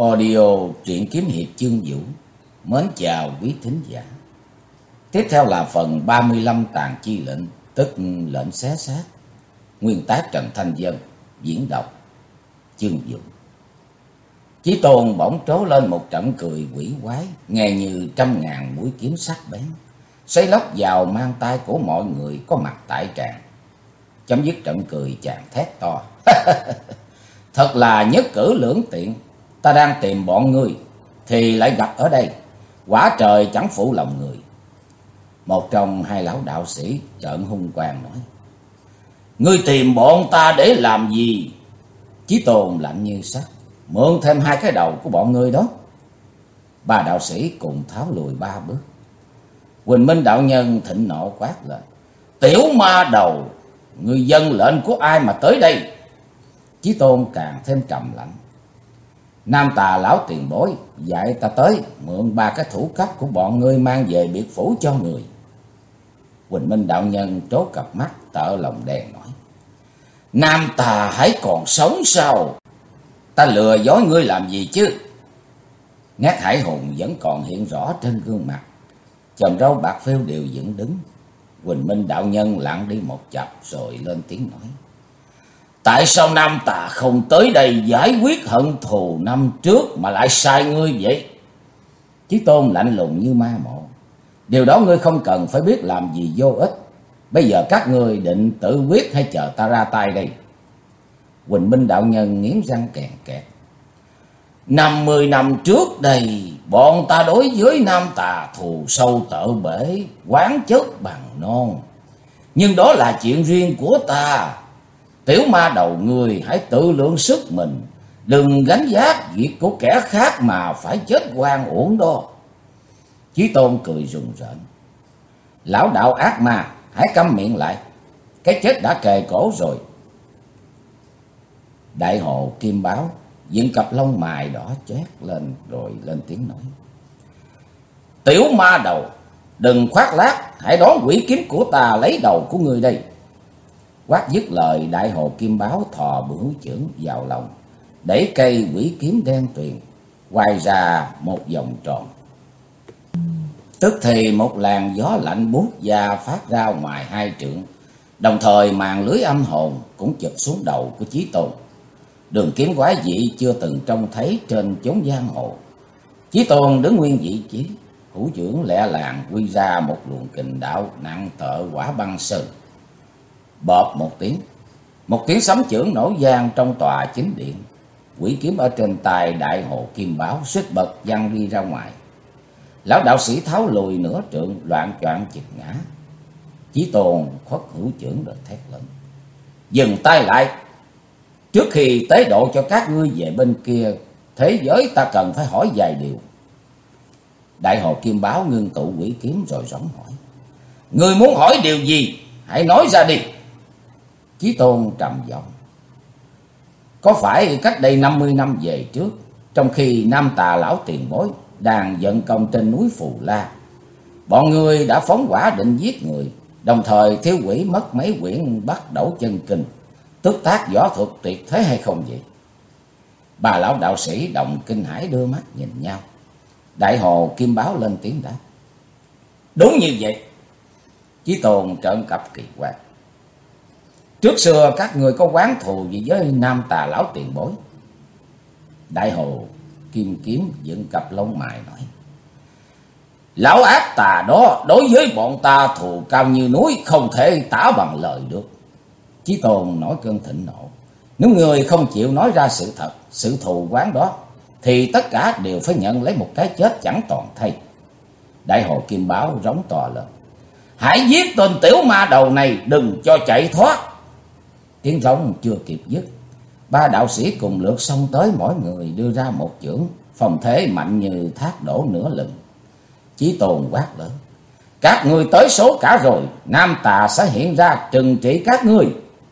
Audio truyện kiếm hiệp chương vũ. Mến chào quý thính giả. Tiếp theo là phần 35 tàn chi lệnh, tức lệnh xé xác. Nguyên tác Trần Thanh Dân, diễn đọc chương vũ. Chí Tôn bỗng trố lên một trận cười quỷ quái, nghe như trăm ngàn mũi kiếm sắc bén, xoáy lóc vào mang tay của mọi người có mặt tại tràng. Chấm dứt trận cười, chàng thét to: Thật là nhất cử lưỡng tiện. Ta đang tìm bọn ngươi thì lại gặp ở đây, quả trời chẳng phụ lòng người. Một trong hai lão đạo sĩ trợn hung quang nói: Ngươi tìm bọn ta để làm gì? Chí Tôn lạnh như sắt: Mượn thêm hai cái đầu của bọn ngươi đó. Ba đạo sĩ cùng tháo lùi ba bước. Quỳnh Minh đạo nhân thịnh nộ quát lên: Tiểu ma đầu, ngươi dâng lệnh của ai mà tới đây? Chí Tôn càng thêm trầm lạnh: Nam Tà lão tiền bối dạy ta tới mượn ba cái thủ cấp của bọn ngươi mang về biệt phủ cho người. Quỳnh Minh đạo nhân trố cặp mắt tợ lòng đèn nói: Nam Tà hãy còn sống sao? Ta lừa dối ngươi làm gì chứ? Nét hải hùng vẫn còn hiện rõ trên gương mặt, chòm râu bạc phêu đều dựng đứng. Quỳnh Minh đạo nhân lặng đi một chập rồi lên tiếng nói: Tại sao Nam Tà không tới đây giải quyết hận thù năm trước mà lại sai ngươi vậy? Chí Tôn lạnh lùng như ma mộ: Điều đó ngươi không cần phải biết, làm gì vô ích. Bây giờ các ngươi định tự quyết hay chờ ta ra tay đây? Quỳnh Minh đạo nhân nghiến răng kèn kẹt: 50 năm trước đây, bọn ta đối với Nam Tà thù sâu tợ bể, oán chất bằng non. Nhưng đó là chuyện riêng của ta. Tiểu ma đầu người hãy tự lượng sức mình, đừng gánh vác việc của kẻ khác mà phải chết oan uổng đó. Chí Tôn cười rùng rợn: Lão đạo ác ma, hãy câm miệng lại, cái chết đã kề cổ rồi. Đại Hồ Kim Báo dựng cặp lông mày đỏ chét lên rồi lên tiếng nói: Tiểu ma đầu, đừng khoác lác, hãy đón quỷ kiếm của ta lấy đầu của ngươi đây. Quát dứt lời, Đại Hồ Kim Báo thò bửu chưởng vào lòng, đẩy cây quỷ kiếm đen tuyền quay ra một vòng tròn. Tức thì một làn gió lạnh buốt da phát ra ngoài hai trượng, đồng thời màn lưới âm hồn cũng chụp xuống đầu của Chí Tôn. Đường kiếm quái dị chưa từng trông thấy trên chốn giang hồ. Chí Tôn đứng nguyên vị trí, hữu chưởng lẹ làng quy ra một luồng kình đạo nặng tợ quả băng sơn. Bợp một tiếng sấm chưởng nổ vang trong tòa chính điện. Quỷ kiếm ở trên tay Đại Hồ Kim Báo suýt bật văng đi ra ngoài. Lão đạo sĩ tháo lùi nửa trượng, loạng choạng chực ngã. Chí Tôn khuất hữu chưởng rồi thét lớn: Dừng tay lại! Trước khi tế độ cho các ngươi về bên kia thế giới, ta cần phải hỏi vài điều. Đại Hồ Kim Báo ngưng tụ quỷ kiếm rồi rống hỏi: Ngươi muốn hỏi điều gì? Hãy nói ra đi. Chí Tôn trầm giọng: Có phải cách đây 50 năm về trước, trong khi Nam Tà lão tiền bối đang vận công trên núi Phù La, bọn ngươi đã phóng hỏa định giết người, đồng thời thiếu quỷ mất mấy quyển Bắt Đẩu Chân Kinh, tức tác võ thuật tuyệt thế hay không vậy? Bà lão đạo sĩ đồng kinh hãi đưa mắt nhìn nhau. Đại Hồ Kim Báo lên tiếng đáp: Đúng như vậy. Chí Tôn trợn cặp kỳ quái: Trước xưa các người có oán thù gì với Nam Tà lão tiền bối? Đại Hồ Kim Kiếm dựng cặp lông mày nói: Lão ác tà đó đối với bọn ta thù cao như núi, không thể tả bằng lời được. Chí Tôn nổi cơn thịnh nộ: Nếu người không chịu nói ra sự thật, sự thù oán đó, thì tất cả đều phải nhận lấy một cái chết chẳng toàn thây. Đại Hồ Kim Báo rống to lên: Hãy giết tên tiểu ma đầu này, đừng cho chạy thoát. Tiếng rống chưa kịp dứt, ba đạo sĩ cùng lượt xông tới, mỗi người đưa ra một chưởng, phong thế mạnh như thác đổ nửa lừng. Chí Tôn quát lớn: Các ngươi tới số cả rồi, Nam Tà sẽ hiện ra trừng trị các ngươi.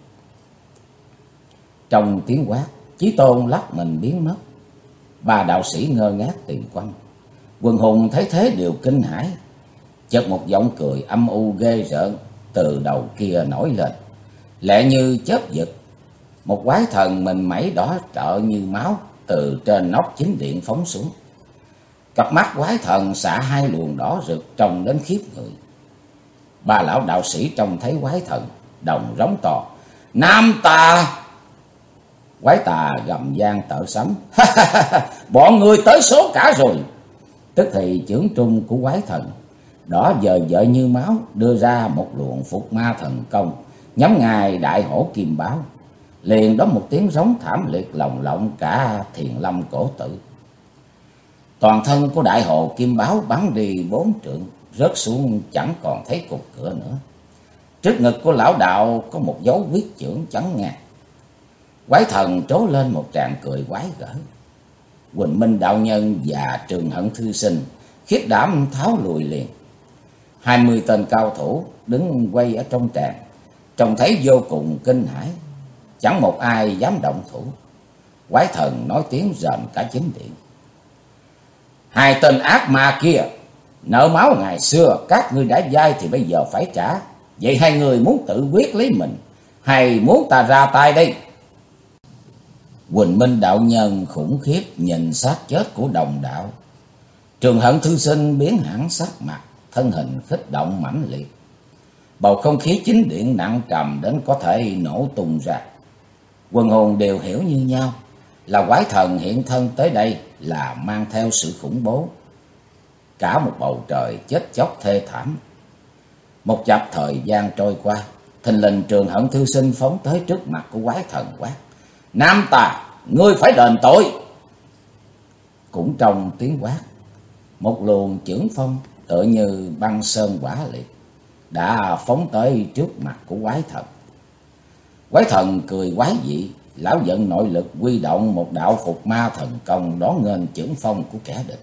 Trong tiếng quát, Chí Tôn lắc mình biến mất. Ba đạo sĩ ngơ ngác tìm quanh. Quần hùng thấy thế đều kinh hãi. Chợt một giọng cười âm u ghê rợn từ đầu kia nổi lên, lẹ như chớp giật. Một quái thần mình mẩy đỏ trợ như máu từ trên nóc chính điện phóng xuống. Cặp mắt quái thần xạ hai luồng đỏ rực trông đến khiếp người. Ba lão đạo sĩ trông thấy quái thần đồng rống to: Nam Tà! Quái tà gầm gian tợ sấm: Bọn người tới số cả rồi. Tức thì chưởng trung của quái thần đỏ dời dợi như máu đưa ra một luồng phục ma thần công nhắm ngài đại hổ Kim Báo. Liền đó một tiếng rống thảm liệt lồng lộng cả Thiền Lâm Cổ Tự. Toàn thân của đại hồ Kim Báo bắn đi 4 trượng, rớt xuống chẳng còn thấy cục cửa nữa. Trước ngực của lão đạo có một dấu huyết chưởng chắn ngang. Quái thần trố lên một tràng cười quái gở. Quỳnh Minh đạo nhân và Trường Hận thư sinh khiếp đảm tháo lùi liền. 20 tên cao thủ đứng quay ở trong tràng, trông thấy vô cùng kinh hãi, chẳng một ai dám động thủ. Quái thần nói tiếng rền cả chính điện: Hai tên ác ma kia, nợ máu ngày xưa các ngươi đã dai thì bây giờ phải trả. Vậy hai người muốn tự quyết lấy mình hay muốn ta ra tay đây? Quỳnh Minh đạo nhân khủng khiếp nhìn xác chết của đồng đạo. Trường Hận thư sinh biến hẳn sắc mặt, thân hình kích động mãnh liệt. Bầu không khí chính điện nặng trầm đến có thể nổ tung ra. Quần hồn đều hiểu như nhau là quái thần hiện thân tới đây là mang theo sự khủng bố. Cả một bầu trời chết chóc thê thảm. Một chập thời gian trôi qua, thình lình Trường Hận thư sinh phóng tới trước mặt của quái thần quát: Nam Tà, ngươi phải đền tội! Cũng trong tiếng quát, một luồng chưởng phong tựa như băng sơn hỏa liệt đã phóng tới trước mặt của quái thần. Quái thần cười quái dị, lão giận nội lực huy động một đạo phục ma thần công đón nghênh chưởng phong của kẻ địch.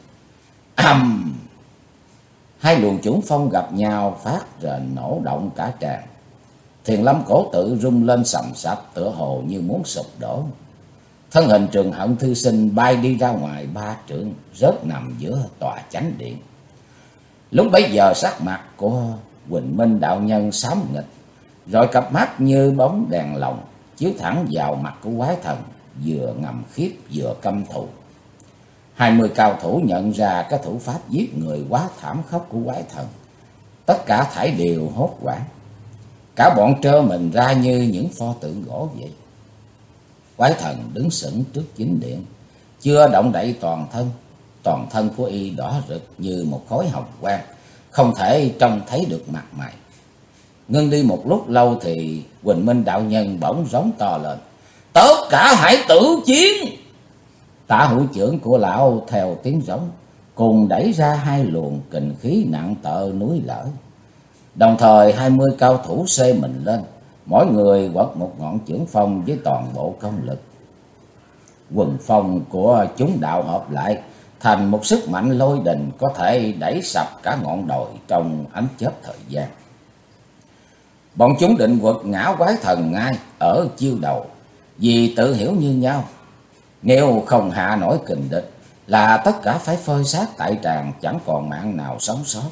Hai luồng chưởng phong gặp nhau phát rền nổ động cả tràng. Thiền Lâm Cổ Tự rung lên sầm sập tựa hồ như muốn sụp đổ. Thân hình Trường Hận thư sinh bay đi ra ngoài 3 trượng, rớt nằm giữa tòa chánh điện. Lúc bấy giờ sắc mặt của Quỳnh Minh đạo nhân xám nghịch, rồi cặp mắt như bóng đèn lồng chiếu thẳng vào mặt của quái thần, vừa ngầm khiếp vừa căm thù. 20 cao thủ nhận ra cái thủ pháp giết người quá thảm khốc của quái thần, tất cả thảy đều hốt hoảng. Cả bọn trơ mình ra như những pho tượng gỗ vậy. Quái thần đứng sững trước chính điện, chưa động đậy toàn thân của y đỏ rực như một khối hồng quang, không thể trông thấy được mặt mày. Ngưng đi một lúc lâu thì Quỳnh Minh đạo nhân bỗng rống to lên: Tất cả hãy tử chiến! Tả hữu chưởng của lão theo tiếng rống cùng đẩy ra hai luồng kình khí nặng tợ núi lở. Đồng thời 20 cao thủ xê mình lên, mỗi người quật một ngọn chưởng phong với toàn bộ công lực. Quần phong của chúng đạo hợp lại thành một sức mạnh lôi đình có thể đẩy sập cả ngọn đồi trong ánh chớp thời gian. Bọn chúng định quật ngã quái thần ngay ở chiêu đầu, vì tự hiểu như nhau, nếu không hạ nổi kình địch là tất cả phải phơi xác tại tràng, chẳng còn mạng nào sống sót.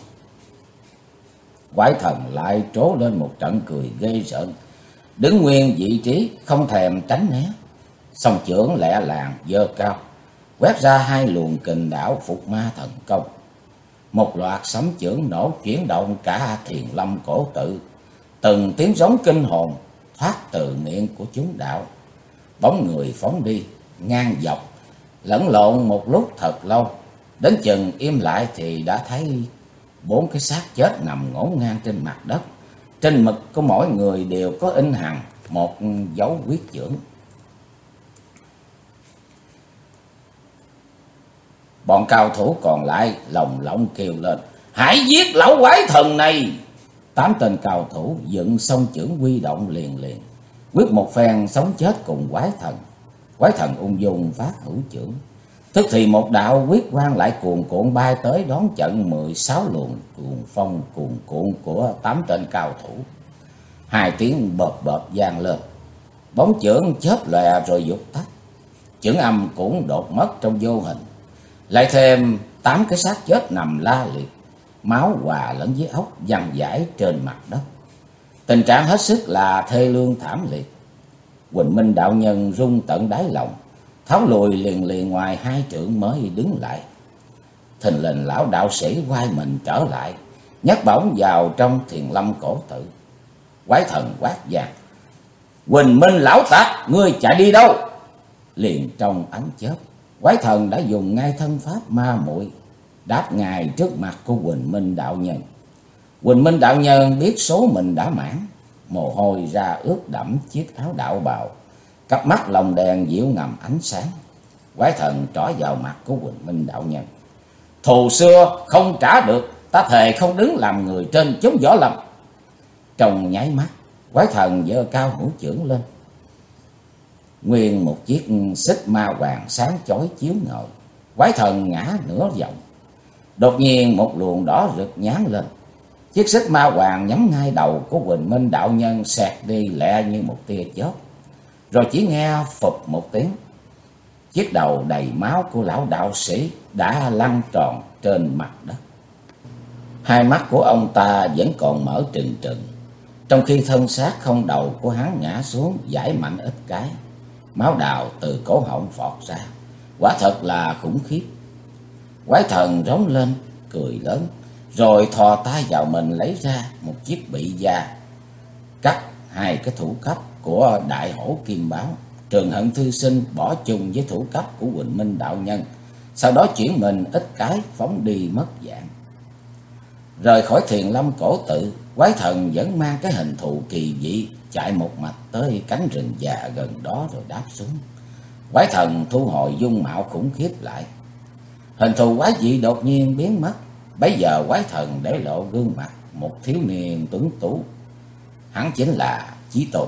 Quái thần lại trố lên một trận cười ghê rợn, đứng nguyên vị trí không thèm tránh né, song chưởng lẹ làng giơ cao, quét ra hai luồng kình đảo phục ma thần công. Một loạt sấm chưởng nổ chuyển động cả Thiền Lâm Cổ Tự, từng tiếng giống kinh hồn thoát từ miệng của chúng đạo. Bóng người phóng đi ngang dọc, lẫn lộn một lúc thật lâu, đến chừng im lại thì đã thấy 4 cái xác chết nằm ngổn ngang trên mặt đất. Trên ngực của mỗi người đều có in hằn một dấu huyết chưởng. Bọn cao thủ còn lại lồng lộng kêu lên: Hãy giết lão quái thần này! 8 tên cao thủ dựng song chưởng huy động liền liền, quyết một phen sống chết cùng quái thần. Quái thần ung dung phát hữu chưởng, tức thì một đạo huyết quang lại cuồn cuộn bay tới đón trận 16 luồng cuồng phong cuồn cuộn của 8 tên cao thủ. 2 tiếng bợp bợp vang lên, bóng chưởng chớp lòe rồi vụt tắt. Chưởng âm cũng đột mất trong vô hình. Lại thêm 8 cái xác chết nằm la liệt, máu hòa lẫn với óc văng vãi trên mặt đất. Tình trạng hết sức là thê lương thảm liệt. Quỳnh Minh đạo nhân rung tận đáy lòng, tháo lùi liền liền ngoài 2 trượng mới đứng lại. Thình lình lão đạo sĩ quay mình trở lại, nhấc bổng vào trong Thiền Lâm Cổ Tự. Quái thần quát vang: "Huỳnh Minh lão tặc, ngươi chạy đi đâu?" Liền trong ánh chớp, quái thần đã dùng ngay thân pháp ma muội đáp ngay trước mặt của Huỳnh Minh đạo nhân. Huỳnh Minh đạo nhân biết số mình đã mãn, mồ hôi ra ướt đẫm chiếc áo đạo bào, cặp mắt lồng đèn diệu ngầm ánh sáng. Quái thần trỏ vào mặt của Huỳnh Minh đạo nhân: "Thù xưa không trả được, ta thề không đứng làm người trên chốn võ lâm." Trong nháy mắt, quái thần giơ cao hữu chưởng lên, nguyên một chiếc xích ma hoàng sáng chói chiếu ngời. Quái thần ngã nửa vòng, đột nhiên một luồng đỏ rực nhán lên. Chiếc xích ma hoàng nhắm ngay đầu của Huỳnh Minh đạo nhân, xẹt đi lẹ như một tia chớp. Rồi chỉ nghe phụp một tiếng, chiếc đầu đầy máu của lão đạo sĩ đã lăn tròn trên mặt đất. Hai mắt của ông ta vẫn còn mở trừng trừng, trong khi thân xác không đầu của hắn ngã xuống giải mạnh ít cái. Máu đào từ cổ họng phọt ra, quả thật là khủng khiếp. Quái thần rống lên cười lớn, rồi thò tay vào mình lấy ra một chiếc bị da, cắt 2 cái thủ cấp của đại hổ Kim Báo. Trường Hận Thư Sinh bỏ chung với thủ cấp của Huỳnh Minh đạo nhân, sau đó chuyển mình ít cái phóng đi mất dạng. Rời khỏi Thiền Lâm Cổ Tự, quái thần vẫn mang cái hình thù kỳ dị chạy một mạch tới cánh rừng già gần đó rồi đáp xuống. Quái thần thu hồi dung mạo khủng khiếp lại, hình thù quái dị đột nhiên biến mất. Bấy giờ quái thần để lộ gương mặt một thiếu niên tuấn tú, hắn chính là Chí Tôn.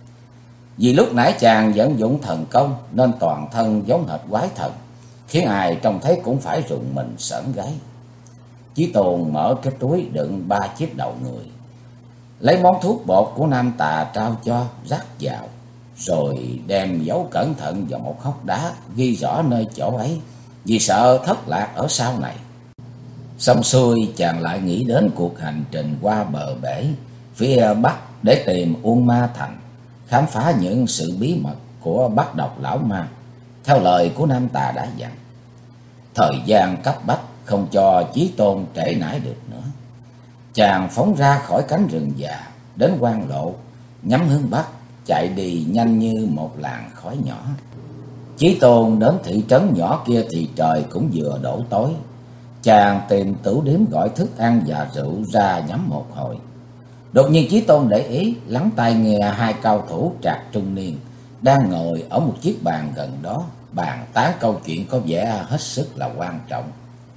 Vì lúc nãy chàng vận dụng thần công nên toàn thân giống hệt quái thần, khiến ai trông thấy cũng phải rùng mình sởn gáy. Chí Tôn mở cái túi đựng 3 chiếc đầu người, lấy món thuốc bột của Nam Tà trao cho rắc vào, rồi đem giấu cẩn thận vào một hốc đá, ghi rõ nơi chỗ ấy, vì sợ thất lạc ở sau này. Xong xuôi, chàng lại nghĩ đến cuộc hành trình qua bờ bể phía bắc để tìm Uông Ma Thành, khám phá những sự bí mật của Bát Độc Lão Ma theo lời của Nam Tà đã dặn. Thời gian cấp bách không cho Chí Tôn trễ nải được nữa. Chàng phóng ra khỏi cánh rừng già đến quan lộ, nhắm hướng bắc, chạy đi nhanh như một làn khói nhỏ. Chí Tôn đến thị trấn nhỏ kia thì trời cũng vừa đổ tối. Chàng tìm tửu điếm gọi thức ăn và rượu ra nhắm một hồi. Đột nhiên Chí Tôn để ý, lắng tai nghe 2 cao thủ trạc trung niên đang ngồi ở một chiếc bàn gần đó, bàn tán câu chuyện có vẻ hết sức là quan trọng.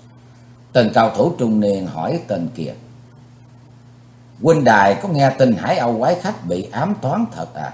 Tên cao thủ trung niên hỏi tên kia: "Huynh đài có nghe tin Hải Âu quái khách bị ám toán thật à?"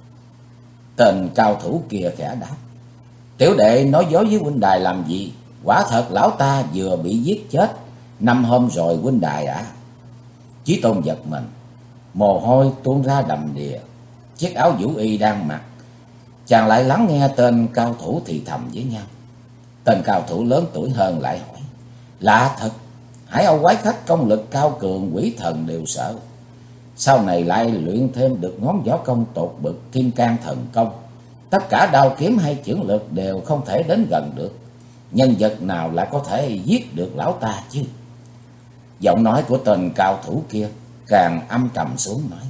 Tên cao thủ kia khẽ đáp: "Tiểu đệ nói dối với huynh đài làm gì? Quả thật lão ta vừa bị giết chết 5 hôm rồi huynh đài ạ." Chí Tôn giật mình, mồ hôi tuôn ra đầm đìa. Chiếc áo vũ y đang mặc, chàng lại lắng nghe tên cao thủ thì thầm với nhau. Tên cao thủ lớn tuổi hơn lại hỏi: "Lạ thật, Hải Âu quái khách công lực cao cường, quỷ thần đều sợ. Sau này lại luyện thêm được ngón võ công tột bậc Kim Cang thần công. Tất cả đao kiếm hay chưởng lực đều không thể đến gần được. Nhân vật nào lại có thể giết được lão ta chứ?" Giọng nói của tên cao thủ kia càng âm trầm xuống nói: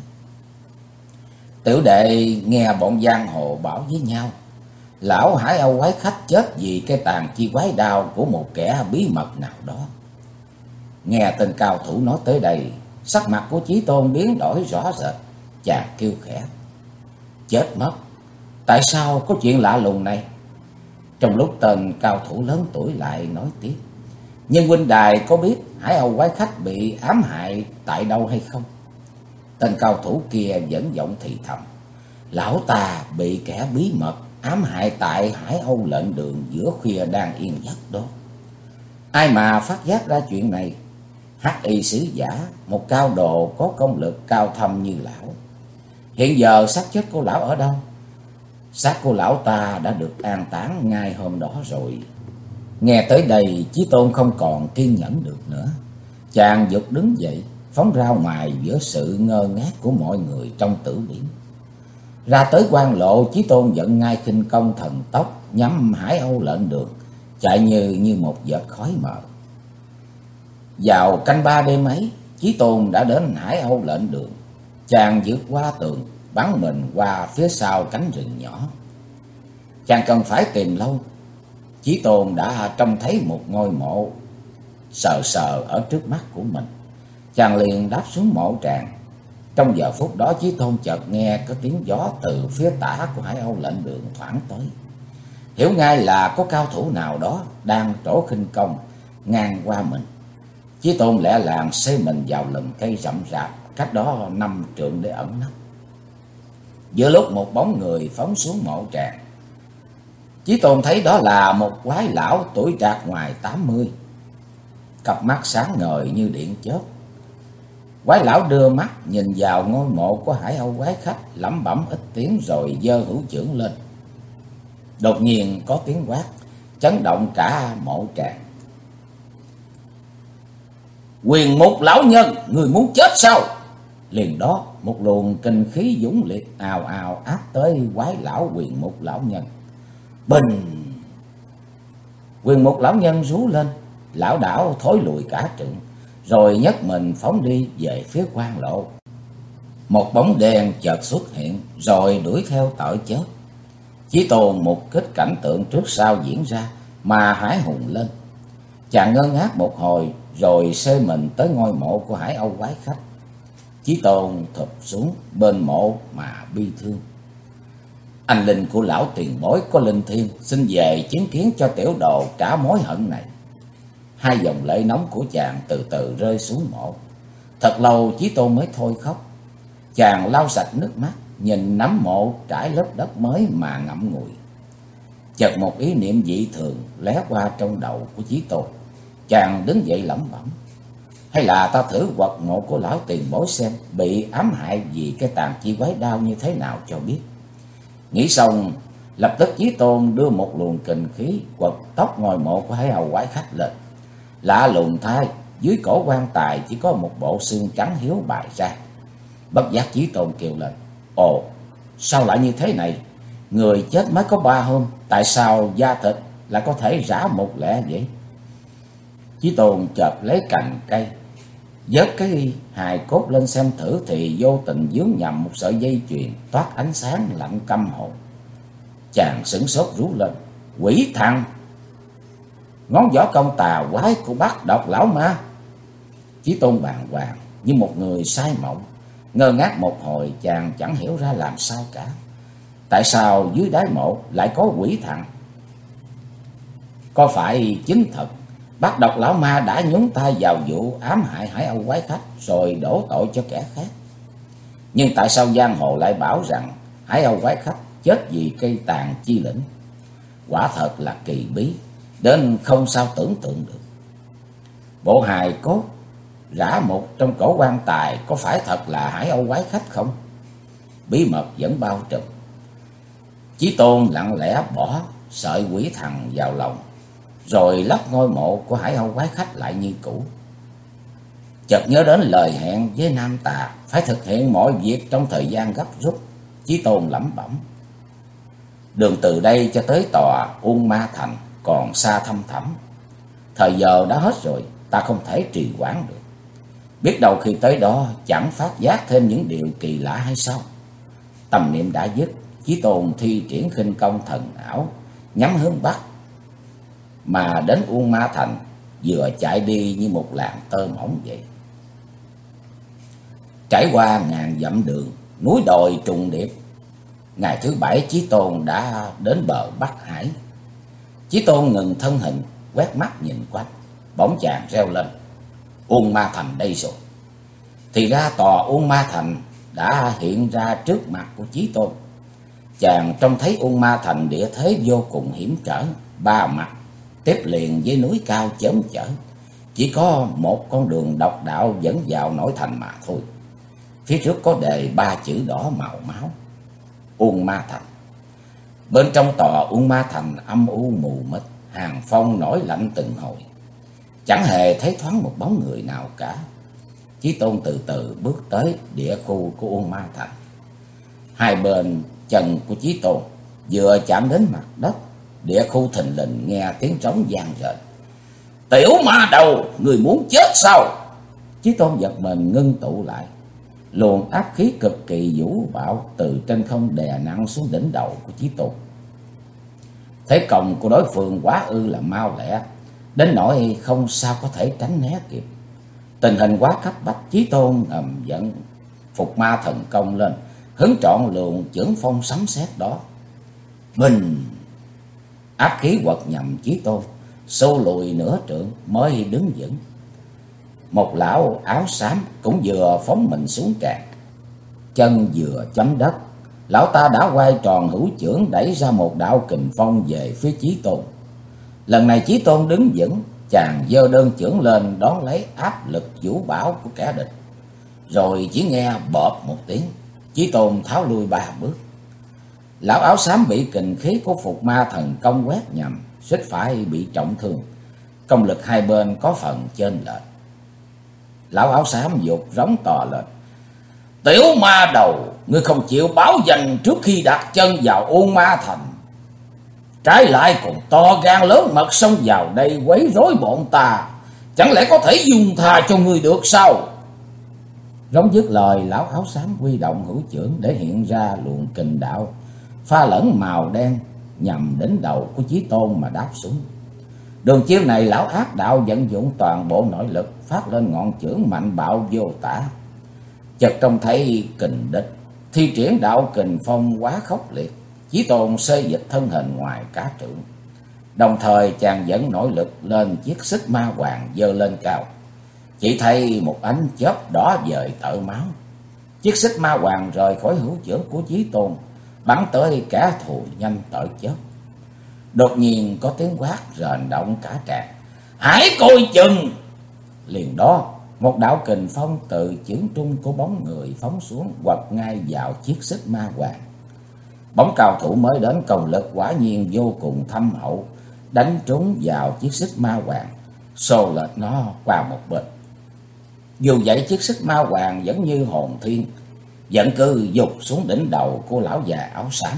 "Tiểu đệ nghe bọn giang hồ bảo với nhau, lão Hải Âu quái khách chết vì cái tàn chi quái đao của một kẻ bí mật nào đó." Nghe tên cao thủ nói tới đây, sắc mặt của Chí Tôn biến đổi rõ rệt. Chàng kêu khẽ: "Chết mất? Tại sao có chuyện lạ lùng này?" Trong lúc tên cao thủ lớn tuổi lại nói tiếp: "Nhưng huynh đài có biết Hải Âu quái khách bị ám hại tại đâu hay không?" Tên cao thủ kia vẫn giọng thì thầm: "Lão ta bị kẻ bí mật ám hại tại Hải Âu lệnh đường giữa khuya đang yên giấc đó." Ai mà phát giác ra chuyện này? Hắc y sứ giả, một cao đồ có công lực cao thâm như lão. Hiện giờ xác chết của lão ở đâu? Xác của lão ta đã được an táng ngay hôm đó rồi. Nghe tới đây, Chí Tôn không còn kiên nhẫn được nữa. Chàng giật đứng dậy, phóng ra ngoài giữa sự ngơ ngác của mọi người trong tử điếm. Ra tới quan lộ, Chí Tôn dẫn ngay khinh công thần tốc nhắm Hải Âu Lệnh Đường, chạy như một vệt khói mờ. Vào canh ba đêm ấy, Chí Tôn đã đến Hải Âu Lệnh Đường. Chàng vượt qua tường, bắn mình qua phía sau cánh rừng nhỏ. Chàng cần phải tìm lâu, Chí Tôn đã trông thấy một ngôi mộ sờ sờ ở trước mắt của mình. Chàng liền đáp xuống mộ tràng. Trong giờ phút đó, Chí Tôn chợt nghe có tiếng gió từ phía tả của Hải Âu Lệnh Đường thoảng tới. Hiểu ngay là có cao thủ nào đó đang trổ khinh công ngang qua mình. Chí Tôn lẹ làng xây mình vào lùm cây rậm rạp cách đó 5 trượng để ẩn nấp. Giữa lúc một bóng người phóng xuống mộ tràng, Chí Tôn thấy đó là một quái lão tuổi trạc ngoài 80, cặp mắt sáng ngời như điện chớp. Quái lão đưa mắt nhìn vào ngôi mộ của Hải Âu quái khách, lẩm bẩm ít tiếng rồi giơ hữu chưởng lên. Đột nhiên có tiếng quát chấn động cả mộ tràng: "Quyền Mục lão nhân, người muốn chết sao?" Liền đó một luồng kinh khí dũng liệt ào ào áp tới quái lão Quyền Mục lão nhân. Bình! Quyền Mục lão nhân rú lên, lão đảo thối lùi cả trượng, rồi nhấc mình phóng đi về phía quan lộ. Một bóng đen chợt xuất hiện, rồi đuổi theo tợ chớp. Chí Tôn một kích cảnh tượng trước sau diễn ra mà hãi hùng lên. Chàng ngơ ngác một hồi, rồi xê mình tới ngôi mộ của Hải Âu quái khách. Chí Tôn thụp xuống bên mộ mà bi thương. Anh linh của lão tiền bối có linh thiêng, xin về chứng kiến cho tiểu đồ trả mối hận này. Hai dòng lệ nóng của chàng từ từ rơi xuống mộ. Thật lâu Chí Tôn mới thôi khóc. Chàng lau sạch nước mắt, nhìn nắm mộ trải lớp đất mới mà ngậm ngùi. Chợt một ý niệm dị thường lóe qua trong đầu của Chí Tôn. Chàng đứng dậy lẩm bẩm: hay là ta thử quật mộ của lão tiền bối xem bị ám hại vì cái tàn chi quái đao như thế nào cho biết. Nghĩ xong, lập tức Chí Tôn đưa một luồng kình khí quật tóc ngôi mộ của Hải Âu quái khách lên. Lạ lùng thay, dưới cổ quan tài chỉ có một bộ xương trắng hiếu bày ra. Bất giác Chí Tôn kêu lên: ồ, sao lại như thế này? Người chết mới có 3 hôm, tại sao da thịt lại có thể rã một lẻ vậy? Chí Tôn chợt lấy cành cây vớt cái hài cốt lên xem thử, thì vô tình vướng nhầm một sợi dây chuyền toát ánh sáng lạnh căm hồn. Chàng sửng sốt rú lên: quỷ thằng! Ngón võ công tà quái của Bắc Độc lão ma! Chí Tôn bàng hoàng như một người say mộng. Ngơ ngác một hồi, chàng chẳng hiểu ra làm sao cả. Tại sao dưới đáy mộ lại có quỷ thằng? Có phải chính thật Bắc Độc lão ma đã nhúng tay vào vụ ám hại Hải Âu quái khách rồi đổ tội cho kẻ khác? Nhưng tại sao giang hồ lại bảo rằng Hải Âu quái khách chết vì cây tàn chi lĩnh? Quả thật là kỳ bí đến không sao tưởng tượng được. Bộ hài cốt rã một trong cổ quan tài có phải thật là Hải Âu quái khách không? Bí mật vẫn bao trùm. Chí Tôn lặng lẽ bỏ sợi quỷ thần vào lòng, rồi lấp ngôi mộ của Hải Âu quái khách lại như cũ. Chợt nhớ đến lời hẹn với Nam Tà phải thực hiện mọi việc trong thời gian gấp rút, Chí Tôn lẩm bẩm: đường từ đây cho tới tòa Uông Ma Thành còn xa thăm thẳm. Thời giờ đã hết rồi, ta không thể trì hoãn được. Biết đâu khi tới đó chẳng phát giác thêm những điều kỳ lạ hay sao? Tâm niệm đã dứt, Chí Tôn thi triển khinh công thần ảo, nhắm hướng bắc mà đến Uông Ma Thành, vừa chạy đi như một làn tơ mỏng vậy. Trải qua ngàn dặm đường, núi đồi trùng điệp, ngày thứ 7 Chí Tôn đã đến bờ Bắc Hải. Chí Tôn ngừng thân hình, quét mắt nhìn quanh, bỗng chàng reo lên: Uông Ma Thành đây rồi! Thì ra tòa Uông Ma Thành đã hiện ra trước mặt của Chí Tôn. Chàng trông thấy Uông Ma Thành địa thế vô cùng hiểm trở, 3 mặt tiếp liền với núi cao chớm chở. Chỉ có một con đường độc đạo dẫn vào nội thành mà thôi. Phía trước có đề 3 chữ đỏ màu máu: Uông Ma Thành. Bên trong tòa Uông Ma Thành âm u mù mịt, hàng phong nổi lạnh từng hồi, chẳng hề thấy thoáng một bóng người nào cả. Chí Tôn từ từ bước tới địa khu của Uông Ma Thành. Hai bên chân của Chí Tôn vừa chạm đến mặt đất, địa khu thình lình nghe tiếng trống vang rền. Tiểu ma đầu, người muốn chết sao? Chí Tôn giật mình ngưng tụ lại. Luồng áp khí cực kỳ vũ bão từ trên không đè nặng xuống đỉnh đầu của Chí Tôn. Thế công của đối phương quá ư là mau lẹ, đến nỗi không sao có thể tránh né kịp. Tình hình quá cấp bách, Chí Tôn ngầm dẫn Phục Ma Thần Công lên, hứng trọn luồng chưởng phong sấm sét đó. Mình áp khí quật nhằm Chí Tôn, xô lùi nửa trượng mới đứng vững. Một lão áo xám cũng vừa phóng mình xuống tràn, chân vừa chấm đất, lão ta đã quay tròn hữu chưởng đẩy ra một đạo kình phong về phía Chí Tôn. Lần này Chí Tôn đứng vững, chàng giơ đơn chưởng lên đón lấy áp lực vũ bão của kẻ địch. Rồi chỉ nghe bộp một tiếng, Chí Tôn tháo lui 3 bước. Lão áo xám bị kình khí của Phục Ma Thần Công quét nhầm, suýt phải bị trọng thương. Công lực hai bên có phần chênh lệch. Lão áo xám dục rống to lên. Tiểu ma đầu, ngươi không chịu báo danh trước khi đặt chân vào Ôn Ma Thành, trái lại còn to gan lớn mật xông vào đây quấy rối bọn ta, chẳng lẽ có thể dung tha cho ngươi được sao? Rống dứt lời, lão áo xám huy động hữu chưởng để hiện ra luồng kình đạo pha lẫn màu đen nhằm đỉnh đầu của Chí Tôn mà đáp xuống. Đường chiêu này lão ác đạo vận dụng toàn bộ nội lực phát lên ngọn chưởng mạnh bạo vô tả. Chợt trông thấy kình địch thi triển đạo kình phong quá khốc liệt, Chí Tôn xê dịch thân hình ngoài cả trượng. Đồng thời chàng dẫn nội lực lên chiếc xích ma hoàng giơ lên cao. Chỉ thấy một ánh chớp đỏ dời tợ máu, chiếc xích ma hoàng rời khỏi hữu chưởng của Chí Tôn, bắn tới kẻ thù nhanh tợ chớp. Đột nhiên có tiếng quát rền động cả tràng. Hãy coi chừng! Liền đó, một đạo kình phong từ chưởng trung của bóng người phóng xuống, quật ngay vào chiếc xích ma hoàng. Bóng cao thủ mới đến công lực quả nhiên vô cùng thâm hậu, đánh trúng vào chiếc xích ma hoàng, xô lệch nó qua một bên. Dù vậy chiếc xích ma hoàng vẫn như hồn thiên, vẫn cứ dục xuống đỉnh đầu của lão già áo xám.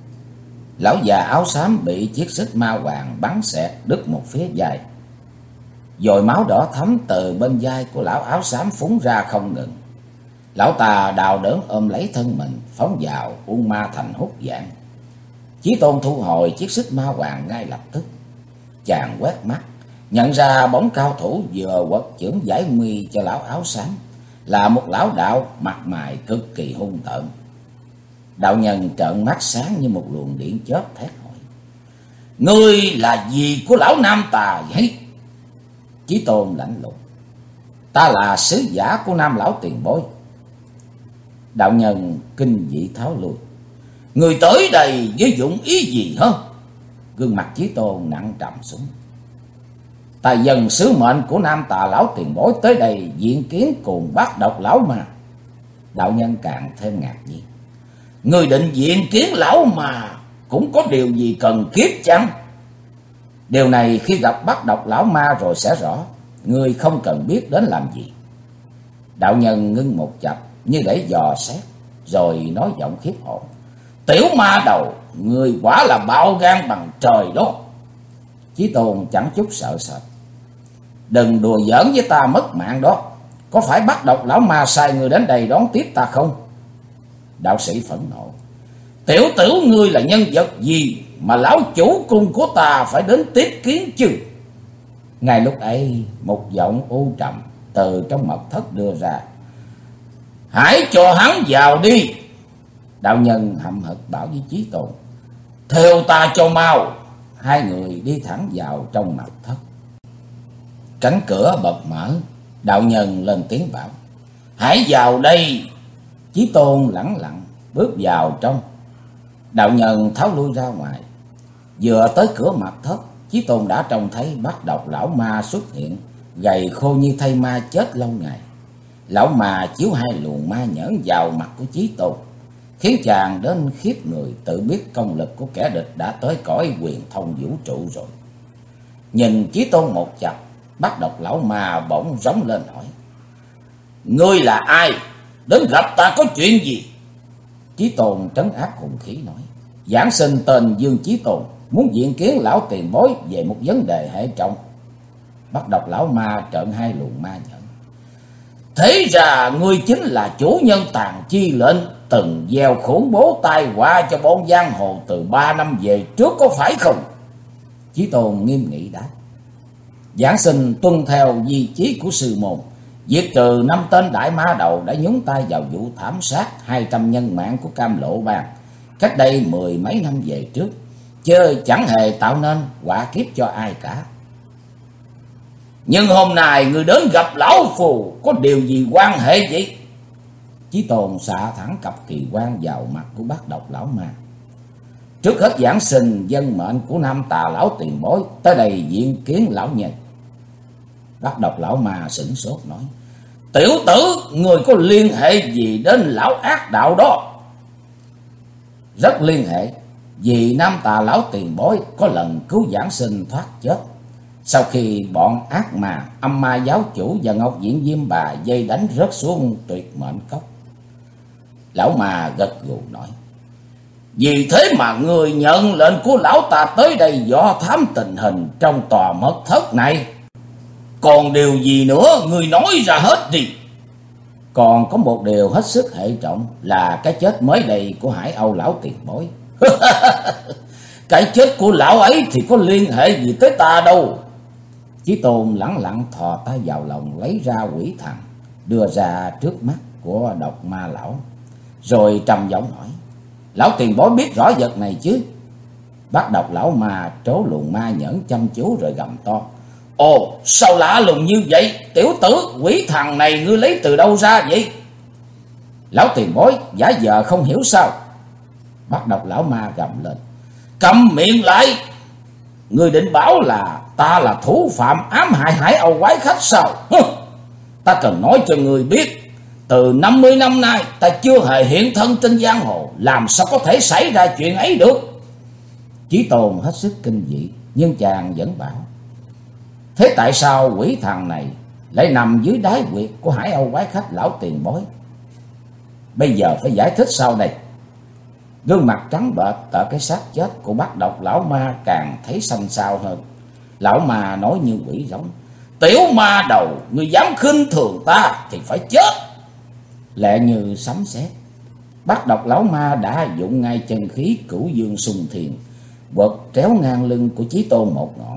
Lão già áo xám bị chiếc xích ma hoàng bắn xẹt đứt một phía vai. Dồi máu đỏ thắm từ bên vai của lão áo xám phúng ra không ngừng. Lão ta đào đớn ôm lấy thân mình, phóng vào Ôn Ma Thành hút dạng. Chí Tôn thu hồi chiếc xích ma hoàng ngay lập tức. Chàng quét mắt, nhận ra bóng cao thủ vừa quật chưởng giải nguy cho lão áo xám là một lão đạo mặt mày cực kỳ hung tợn. Đạo nhân trợn mắt sáng như một luồng điện chớp thét hỏi. Ngươi là gì của lão Nam Tà vậy? Chí Tôn lạnh lùng. Ta là sứ giả của Nam lão tiền bối. Đạo nhân kinh dị tháo lui. Người tới đây với dụng ý gì hả? Gương mặt Chí Tôn nặng trầm xuống. Ta dần sứ mệnh của Nam Tà lão tiền bối tới đây diện kiến cùng bắt độc lão mà. Đạo nhân càng thêm ngạc nhiên. Người định diện kiến lão mà cũng có điều gì cần kiếp chăng? Điều này khi gặp bắt độc lão ma rồi sẽ rõ. Ngươi không cần biết đến làm gì. Đạo nhân ngưng một chập như để dò xét, rồi nói giọng khiếp hồn. Tiểu ma đầu, ngươi quả là bạo gan bằng trời đó. Chí Tôn chẳng chút sợ sệt. Đừng đùa giỡn với ta mất mạng đó. Có phải bắt độc lão ma sai ngươi đến đây đón tiếp ta không? Đạo sĩ phẫn nộ. Tiểu tử ngươi là nhân vật gì mà lão chủ cung của ta phải đến tiếp kiến chứ? Ngay lúc ấy, một giọng u trầm từ trong mật thất đưa ra. Hãy cho hắn vào đi. Đạo nhân hậm hực bảo với Chí Tôn. Theo ta cho mau. Hai người đi thẳng vào trong mật thất. Cánh cửa bật mở. Đạo nhân lên tiếng bảo. Hãy vào đây. Chí Tôn lẳng lặng bước vào trong. Đạo nhân tháo lui ra ngoài. Vừa tới cửa mật thất, Chí Tôn đã trông thấy bắt độc lão ma xuất hiện, gầy khô như thây ma chết lâu ngày. Lão ma chiếu hai luồng ma nhẫn vào mặt của Chí Tôn, khiến chàng đến khiếp người, tự biết công lực của kẻ địch đã tới cõi huyền thông vũ trụ rồi. Nhìn Chí Tôn một chập, bắt độc lão ma bỗng rống lên hỏi. Ngươi là ai? Đến gặp ta có chuyện gì? Chí Tôn trấn áp hùng khí nói: Giảng sinh tên Dương Chí Tôn, muốn diện kiến lão tiền bối về một vấn đề hệ trọng. Bắt Độc lão ma trợn hai luồng ma nhẫn: Thế ra ngươi chính là chủ nhân Tàn Chi lệnh từng gieo khủng bố tai họa cho bọn giang hồ từ 3 năm về trước, có phải không? Chí Tôn nghiêm nghị đáp: Giảng sinh tuân theo di chí của sư môn, diệt trừ 5 tên đại ma đầu đã nhúng tay vào vụ thảm sát 200 nhân mạng của Cam Lộ Bang cách đây 10 mấy năm về trước, chứ chẳng hề tạo nên họa kiếp cho ai cả. Nhưng hôm nay người đến gặp lão phù có điều gì quan hệ vậy? Chí Tôn xạ thẳng cặp kỳ quan vào mặt của Bát Độc lão ma. Trước hết giảng sinh dân mệnh của Nam Tà lão tiền bối tới đây diện kiến lão nhân. Bát Độc lão ma sửng sốt nói: Tiểu tử, người có liên hệ gì đến lão ác đạo đó? Rất liên hệ, vì Nam Tà lão tiền bối có lần cứu giảng sinh thoát chết, sau khi bọn ác ma, âm ma giáo chủ và Ngọc Diện Diêm Bà dây đánh rớt xuống tuyệt mệnh cốc. Lão ma gật gù nói: Vì thế mà người nhận lệnh của lão ta tới đây dò thám tình hình trong tòa mật thất này. Còn điều gì nữa, người nói ra hết đi. Còn có một điều hết sức hệ trọng là cái chết mới đây của Hải Âu lão tiền bối. Cái chết của lão ấy thì có liên hệ gì tới ta đâu. Chí Tôn lẳng lặng thò tay vào lòng lấy ra quỷ thần, đưa ra trước mắt của Độc ma lão, rồi trầm giọng hỏi: Lão tiền bối biết rõ vật này chứ? Bát Độc lão ma trố luồng ma nhẫn chăm chú rồi gầm to: Ồ, sao lạ lùng như vậy? Tiểu tử, quỷ thần này ngươi lấy từ đâu ra vậy? Lão tiền bối giả vờ không hiểu sao? Bát Độc lão ma gầm lên: Câm miệng lại! Ngươi định bảo là ta là thủ phạm ám hại Hải Âu quái khách sao? Ta cần nói cho ngươi biết, từ 50 năm nay ta chưa hề hiện thân trên giang hồ, làm sao có thể xảy ra chuyện ấy được? Chí Tôn hết sức kinh dị, nhưng chàng vẫn bảo: Thế tại sao quỷ thần này lại nằm dưới đáy huyệt của Hải Âu quái khách lão tiền bối? Bây giờ phải giải thích sao đây? Gương mặt trắng bệch tợ cái xác chết của Bát Độc lão ma càng thấy xanh xao hơn. Lão ma nói như quỷ giống: Tiểu ma đầu, ngươi dám khinh thường ta thì phải chết! Lẹ như sấm sét, Bát Độc lão ma đã dụng ngay chân khí Cửu Dương Xung Thiền, quật tréo ngang lưng của Chí Tôn một ngọn.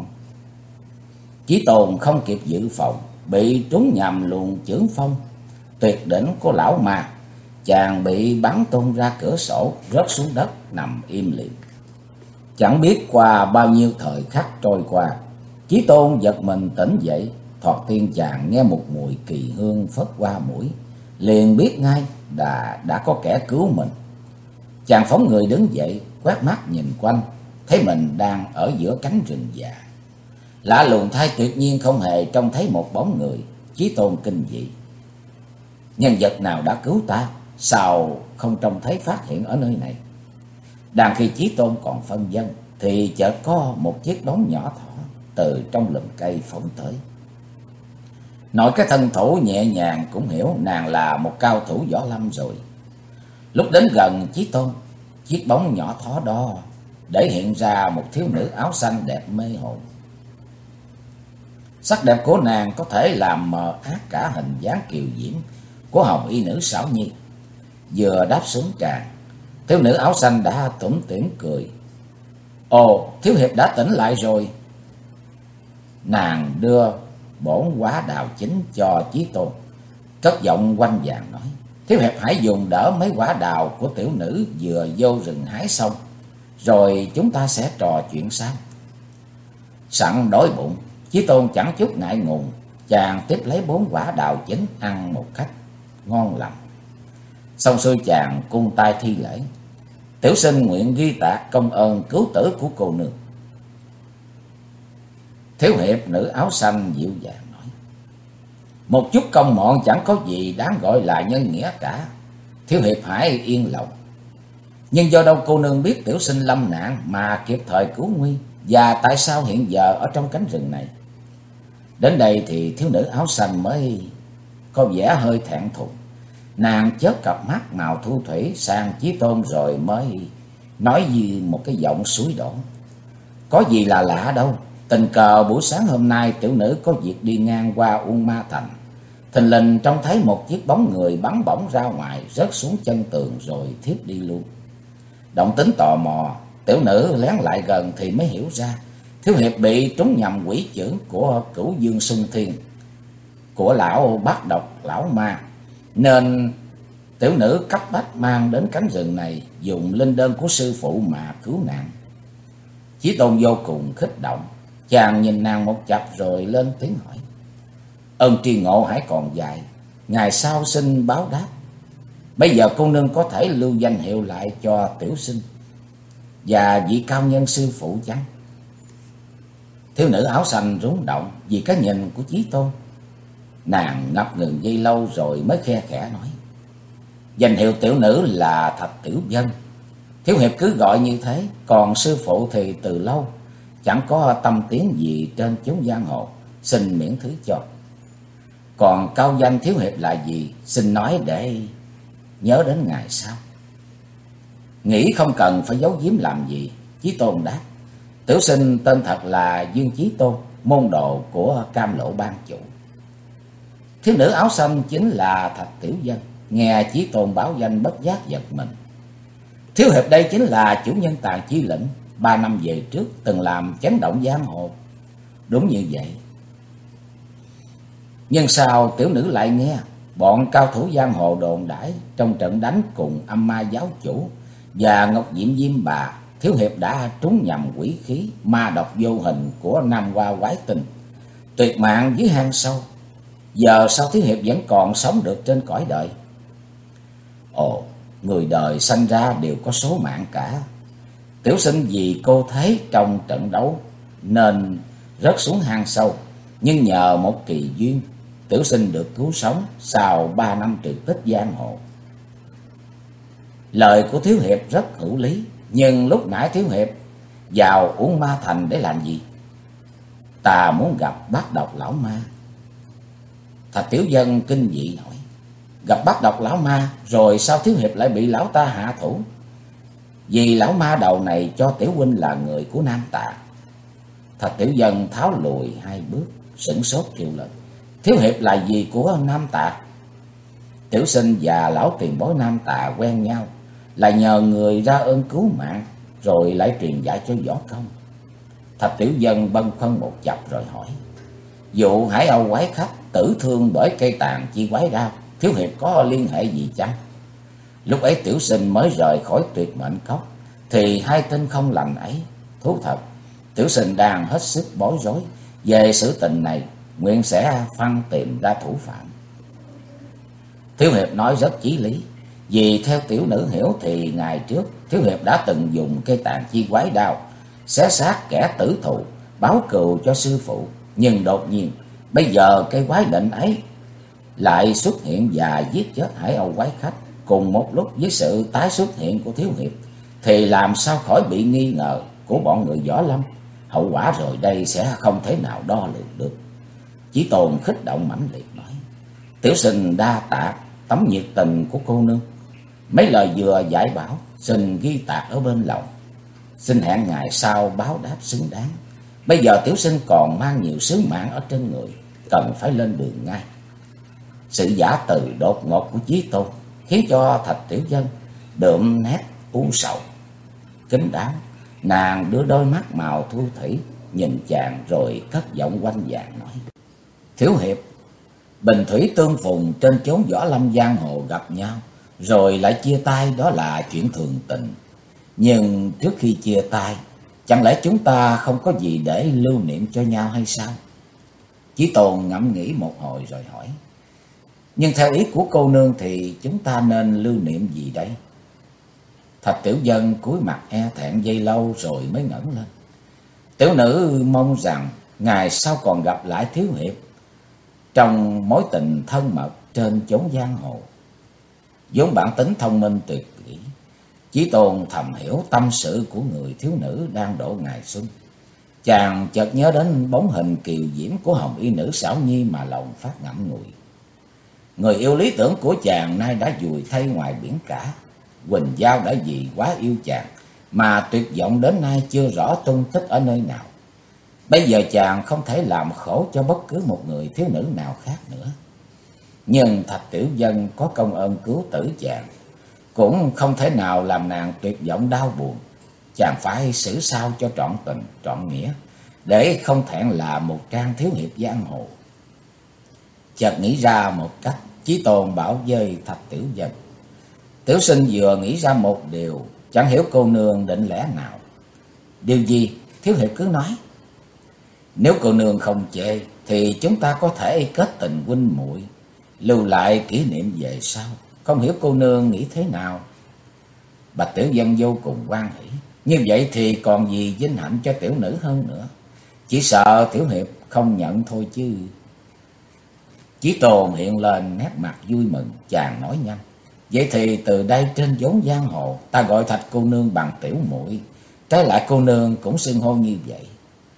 Chí Tôn không kịp dự phòng, bị trúng nhầm luồng chưởng phong tuyệt đỉnh của lão ma. Chàng bị bắn tung ra cửa sổ, rớt xuống đất nằm im lìm. Chẳng biết qua bao nhiêu thời khắc trôi qua, Chí Tôn giật mình tỉnh dậy. Thoạt tiên chàng nghe một mùi kỳ hương phất qua mũi, liền biết ngay đã có kẻ cứu mình. Chàng phóng người đứng dậy, quét mắt nhìn quanh, thấy mình đang ở giữa cánh rừng già. Lạ lùng thay, tuyệt nhiên không hề trông thấy một bóng người. Chí Tôn kinh dị: Nhân vật nào đã cứu ta? Sao không trông thấy phát hiện ở nơi này? Đang khi Chí Tôn còn phân vân, thì chợt có một chiếc bóng nhỏ thỏ từ trong lùm cây phóng tới. Nội cái thân thủ nhẹ nhàng cũng hiểu nàng là một cao thủ võ lâm rồi. Lúc đến gần Chí Tôn, chiếc bóng nhỏ thỏ đó để hiện ra một thiếu nữ áo xanh đẹp mê hồn. Sắc đẹp của nàng có thể làm mờ át cả hình dáng kiều diễm của hồng y nữ xảo nhi. Vừa đáp xuống tràng, thiếu nữ áo xanh đã tủm tỉm cười: Ồ, thiếu hiệp đã tỉnh lại rồi. Nàng đưa bổn quả đào chính cho Chí Tôn, cất giọng quanh vàng nói: Thiếu hiệp hãy dùng đỡ mấy quả đào của tiểu nữ vừa vô rừng hái xong, rồi chúng ta sẽ trò chuyện sau. Sẵn đói bụng, Chí Tôn chẳng chút ngại ngùng, chàng tiếp lấy 4 quả đào chính ăn một cách ngon lành. Xong xuôi chàng cung tay thi lễ: Tiểu sinh nguyện ghi tạc công ơn cứu tử của cô nương. Thiếu hiệp nữ áo xanh dịu dàng nói: Một chút công mọn chẳng có gì đáng gọi là nhân nghĩa cả, thiếu hiệp hãy yên lòng. Nhưng do đâu cô nương biết tiểu sinh lâm nạn mà kịp thời cứu nguy, và tại sao hiện giờ ở trong cánh rừng này? Đến đây thì thiếu nữ áo xanh mới có vẻ hơi thẹn thùng, Nàng chớp cặp mắt màu thu thủy sang Chí Tôn rồi mới nói như một cái giọng suối đổ: "Có gì là lạ đâu. Tình cờ buổi sáng hôm nay tiểu nữ có việc đi ngang qua Uông Ma Thành. Thình lình trông thấy một chiếc bóng người bắn bổng ra ngoài, rớt xuống chân tường rồi thiếp đi luôn. Động tính tò mò, tiểu nữ lén lại gần thì mới hiểu ra thiếu hiệp bị trúng nhầm quỷ chưởng của Cửu Dương Xung Thiên, của lão bát độc lão ma, nên tiểu nữ cấp bách mang đến cánh rừng này, dùng linh đơn của sư phụ mà cứu nạn." Chí Tôn vô cùng kích động, chàng nhìn nàng một chặp rồi lên tiếng hỏi: "Ơn tri ngộ hãy còn dài, ngày sau xin báo đáp. Bây giờ cô nương có thể lưu danh hiệu lại cho tiểu sinh và vị cao nhân sư phụ chăng?" Thiếu nữ áo xanh rúng động vì cái nhìn của Chí Tôn. Nàng ngập ngừng giây lâu rồi mới khe khẽ nói: "Danh hiệu tiểu nữ là Thạch Tiểu Vân. Thiếu hiệp cứ gọi như thế, còn sư phụ thì từ lâu chẳng có tâm tiếng gì trên chốn giang hồ, xin miễn thứ cho. Còn cao danh thiếu hiệp là gì, xin nói để nhớ đến ngày sau." "Nghĩ không cần phải giấu giếm làm gì." Chí Tôn đáp: "Tiểu sinh tên thật là Dương Chí Tôn, môn đồ của Cam Lộ Ban chủ." Thiếu nữ áo xanh chính là Thạch Tiểu Vân. Nghe Chí Tôn báo danh bất giác giật mình. "Thiếu hiệp đây chính là chủ nhân Tàn Chi Lĩnh, 3 năm về trước từng làm chấn động giang hồ." "Đúng như vậy. Nhưng sao tiểu nữ lại nghe bọn cao thủ giang hồ đồn đãi trong trận đánh cùng Âm Ma giáo chủ và Ngọc Diệm Diêm Bà, thiếu hiệp đã trúng nhầm quỷ khí ma độc vô hình của Nam Hoa Quái Tinh, tuyệt mạng dưới hang sâu. Giờ sao thiếu hiệp vẫn còn sống được trên cõi đời?" "Ồ, người đời sanh ra đều có số mạng cả. Tiểu sinh vì cô thấy trong trận đấu nên rớt xuống hang sâu, nhưng nhờ một kỳ duyên, tiểu sinh được cứu sống sau 3 năm trừ tích giang hồ." Lời của thiếu hiệp rất hữu lý, nhưng lúc nãy thiếu hiệp vào Uông Ma Thành để làm gì? "Ta muốn gặp bát độc lão ma." Thạch Tiểu Vân kinh dị hỏi: "Gặp bát độc lão ma rồi sao thiếu hiệp lại bị lão ta hạ thủ?" "Vì lão ma đầu này cho tiểu huynh là người của Nam Tà." Thạch Tiểu Vân tháo lùi 2 bước, sửng sốt kêu lên: "Thiếu hiệp là gì của Nam Tà?" "Tiểu sinh và lão tiền bối Nam Tà quen nhau, là nhờ người ra ơn cứu mạng rồi lại truyền dạy cho võ công." Thạch Tiểu Vân bâng khuâng một chập rồi hỏi: "Vụ Hải Âu quái khách tử thương bởi cây tàn chi quái đao, thiếu hiệp có liên hệ gì chăng?" "Lúc ấy tiểu sinh mới rời khỏi Tuyệt Mệnh Cốc thì hay tin không lành ấy. Thú thật, tiểu sinh đang hết sức bối rối về sự tình này, nguyện sẽ phân tìm ra thủ phạm." Thiếu hiệp nói rất chí lý, vì theo tiểu nữ hiểu thì ngày trước thiếu hiệp đã từng dùng cây tàn chi quái đao xé xác kẻ tử thù, báo cừu cho sư phụ. Nhưng đột nhiên bây giờ cây quái định ấy lại xuất hiện và giết chết Hải Âu quái khách cùng một lúc với sự tái xuất hiện của thiếu hiệp, thì làm sao khỏi bị nghi ngờ của bọn người võ lâm. Hậu quả rồi đây sẽ không thể nào đo lường được." Chí Tôn khích động mãnh liệt nói: "Tiểu sinh đa tạ tấm nhiệt tình của cô nương. Mấy lời vừa giải bảo xin ghi tạc ở bên lòng. Xin hẹn ngày sau báo đáp xứng đáng. Bây giờ tiểu sinh còn mang nhiều sứ mạng ở trên người, cần phải lên đường ngay." Sự giả từ đột ngột của Chí Tôn khiến cho Thạch Tiểu Vân đượm nét u sầu. Kính đáo, nàng đưa đôi mắt màu thu thủy nhìn chàng rồi cất giọng quanh vàng nói: "Thiếu hiệp, bình thủy tương phùng trên chốn võ lâm giang hồ gặp nhau rồi lại chia tay, đó là chuyện thường tình. Nhưng trước khi chia tay, chẳng lẽ chúng ta không có gì để lưu niệm cho nhau hay sao?" Chí Tôn ngẫm nghĩ một hồi rồi hỏi: "Nhưng theo ý của cô nương thì chúng ta nên lưu niệm gì đây?" Thạch Tiểu Vân cúi mặt e thẹn giây lâu rồi mới ngẩng lên: "Tiểu nữ mong rằng ngày sau còn gặp lại thiếu hiệp trong mối tình thân mật trên chốn giang hồ." Vốn bản tính thông minh tuyệt kỹ, Chí Tôn thầm hiểu tâm sự của người thiếu nữ đang độ ngày xuân. Chàng chợt nhớ đến bóng hình kiều diễm của hồng y nữ Xảo Nhi mà lòng phát ngậm ngùi. Người yêu lý tưởng của chàng nay đã vùi thay ngoài biển cả. Quỳnh Giao đã vì quá yêu chàng mà tuyệt vọng đến nay chưa rõ tung tích ở nơi nào. Bây giờ chàng không thể làm khổ cho bất cứ một người thiếu nữ nào khác nữa. Nhưng Thạch Tiểu Dân có công ơn cứu tử chàng, cũng không thể nào làm nàng tuyệt vọng đau buồn. Chàng phải xử sao cho trọn tình trọn nghĩa, để không thẹn là một trang thiếu hiệp giang hồ. Chợt nghĩ ra một cách, Chí Tôn bảo với Thạch Tiểu Dân: Tiểu sinh vừa nghĩ ra một điều, chẳng hiểu cô nương định lẽ nào. Điều gì? Thiếu hiệp cứ nói. Nếu cô nương không chê thì chúng ta có thể kết tình huynh muội, lưu lại kỷ niệm về sau. Không hiểu cô nương nghĩ thế nào? Bạch Tiểu Dân vô cùng hoan hỉ. Như vậy thì còn gì vinh hạnh cho tiểu nữ hơn nữa. Chỉ sợ tiểu hiệp không nhận thôi chứ. Chí Tôn hiện lên nét mặt vui mừng, chàng nói nhanh: Vậy thì từ đây trên chốn giang hồ, ta gọi Thạch cô nương bằng tiểu muội, trái lại cô nương cũng xưng hô như vậy.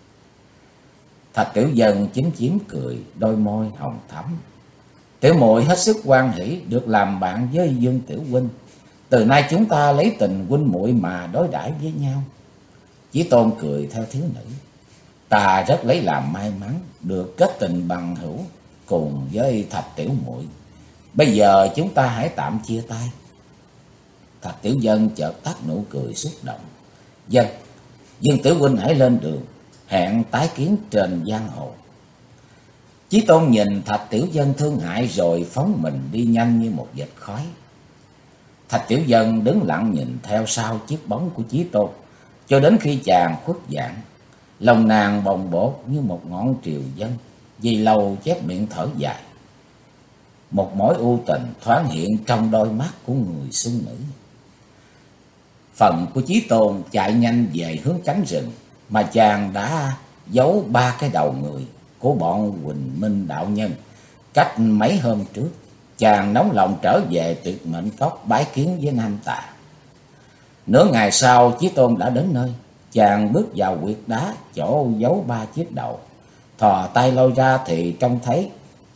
Thạch Tiểu Dân chính chiếm cười, đôi môi hồng thắm. Tiểu muội hết sức hoan hỉ được làm bạn với Dương tiểu huynh. Từ nay chúng ta lấy tình huynh muội mà đối đãi với nhau. Chí Tôn cười theo thiếu nữ: Ta rất lấy làm may mắn được kết tình bằng hữu cùng với Thạch tiểu muội. Bây giờ chúng ta hãy tạm chia tay. Thạch Tiểu Dân chợt tắt nụ cười xúc động. Dân, Dương tiểu huynh hãy lên đường, hẹn tái kiến trên giang hồ. Chí Tôn nhìn Thạch Tiểu Dân thương hại rồi phóng mình đi nhanh như một vệt khói. Thạch Tiểu Dân đứng lặng nhìn theo sau chiếc bóng của Chí Tôn, cho đến khi chàng khuất dạng. Lòng nàng bồng bột như một ngọn triều dân, vì lâu chép miệng thở dài. Một mối ưu tình thoáng hiện trong đôi mắt của người xuân nữ. Phần của Chí Tôn chạy nhanh về hướng cánh rừng, mà chàng đã giấu 3 cái đầu người của bọn Huỳnh Minh đạo nhân. Cách mấy hôm trước, chàng nóng lòng trở về Tuyệt Mệnh Cốc bái kiến với Nam Tà. Nửa ngày sau, Chí Tôn đã đến nơi. Chàng bước vào huyệt đá chỗ giấu 3 chiếc đầu, thò tay lôi ra thì trông thấy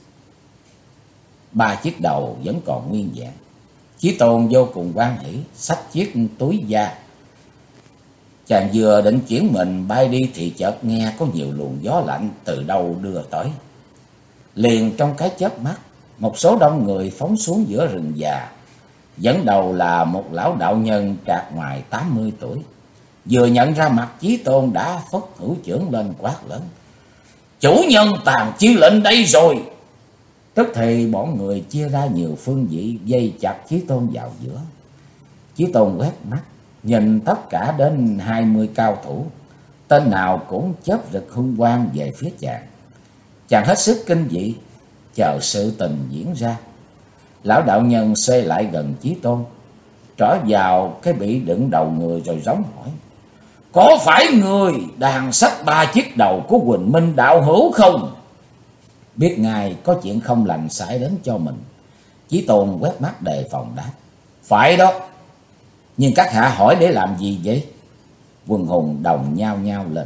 3 chiếc đầu vẫn còn nguyên vẹn. Chí Tôn vô cùng hoan hỉ, xách chiếc túi da. Chàng vừa định chuyển mình bay đi thì chợt nghe có nhiều luồng gió lạnh từ đâu đưa tới. Liền trong cái chớp mắt, một số đông người phóng xuống giữa rừng già. Dẫn đầu là một lão đạo nhân trạc ngoài 80 tuổi. Vừa nhận ra mặt Chí Tôn đã phất hữu chưởng lên quát lớn: Chủ nhân Tàn Chiêu lệnh đây rồi! Tức thì bọn người chia ra nhiều phương vị, dây chặt Chí Tôn vào giữa. Chí Tôn quét mắt, nhìn tất cả đến 20 cao thủ, tên nào cũng chớp rực hung quang về phía chàng. Chàng hết sức kinh dị, chờ sự tình diễn ra. Lão đạo nhân xoay lại gần Chí Tôn, trỏ vào cái bị đựng đầu người rồi rống hỏi: Có phải người đang xách 3 chiếc đầu của Huỳnh Minh đạo hữu không? Biết ngài có chuyện không lành xảy đến cho mình, Chí Tôn quét mắt đề phòng đáp: Phải đó, nhưng các hạ hỏi để làm gì vậy? Quần hùng đồng nhao nhao lên.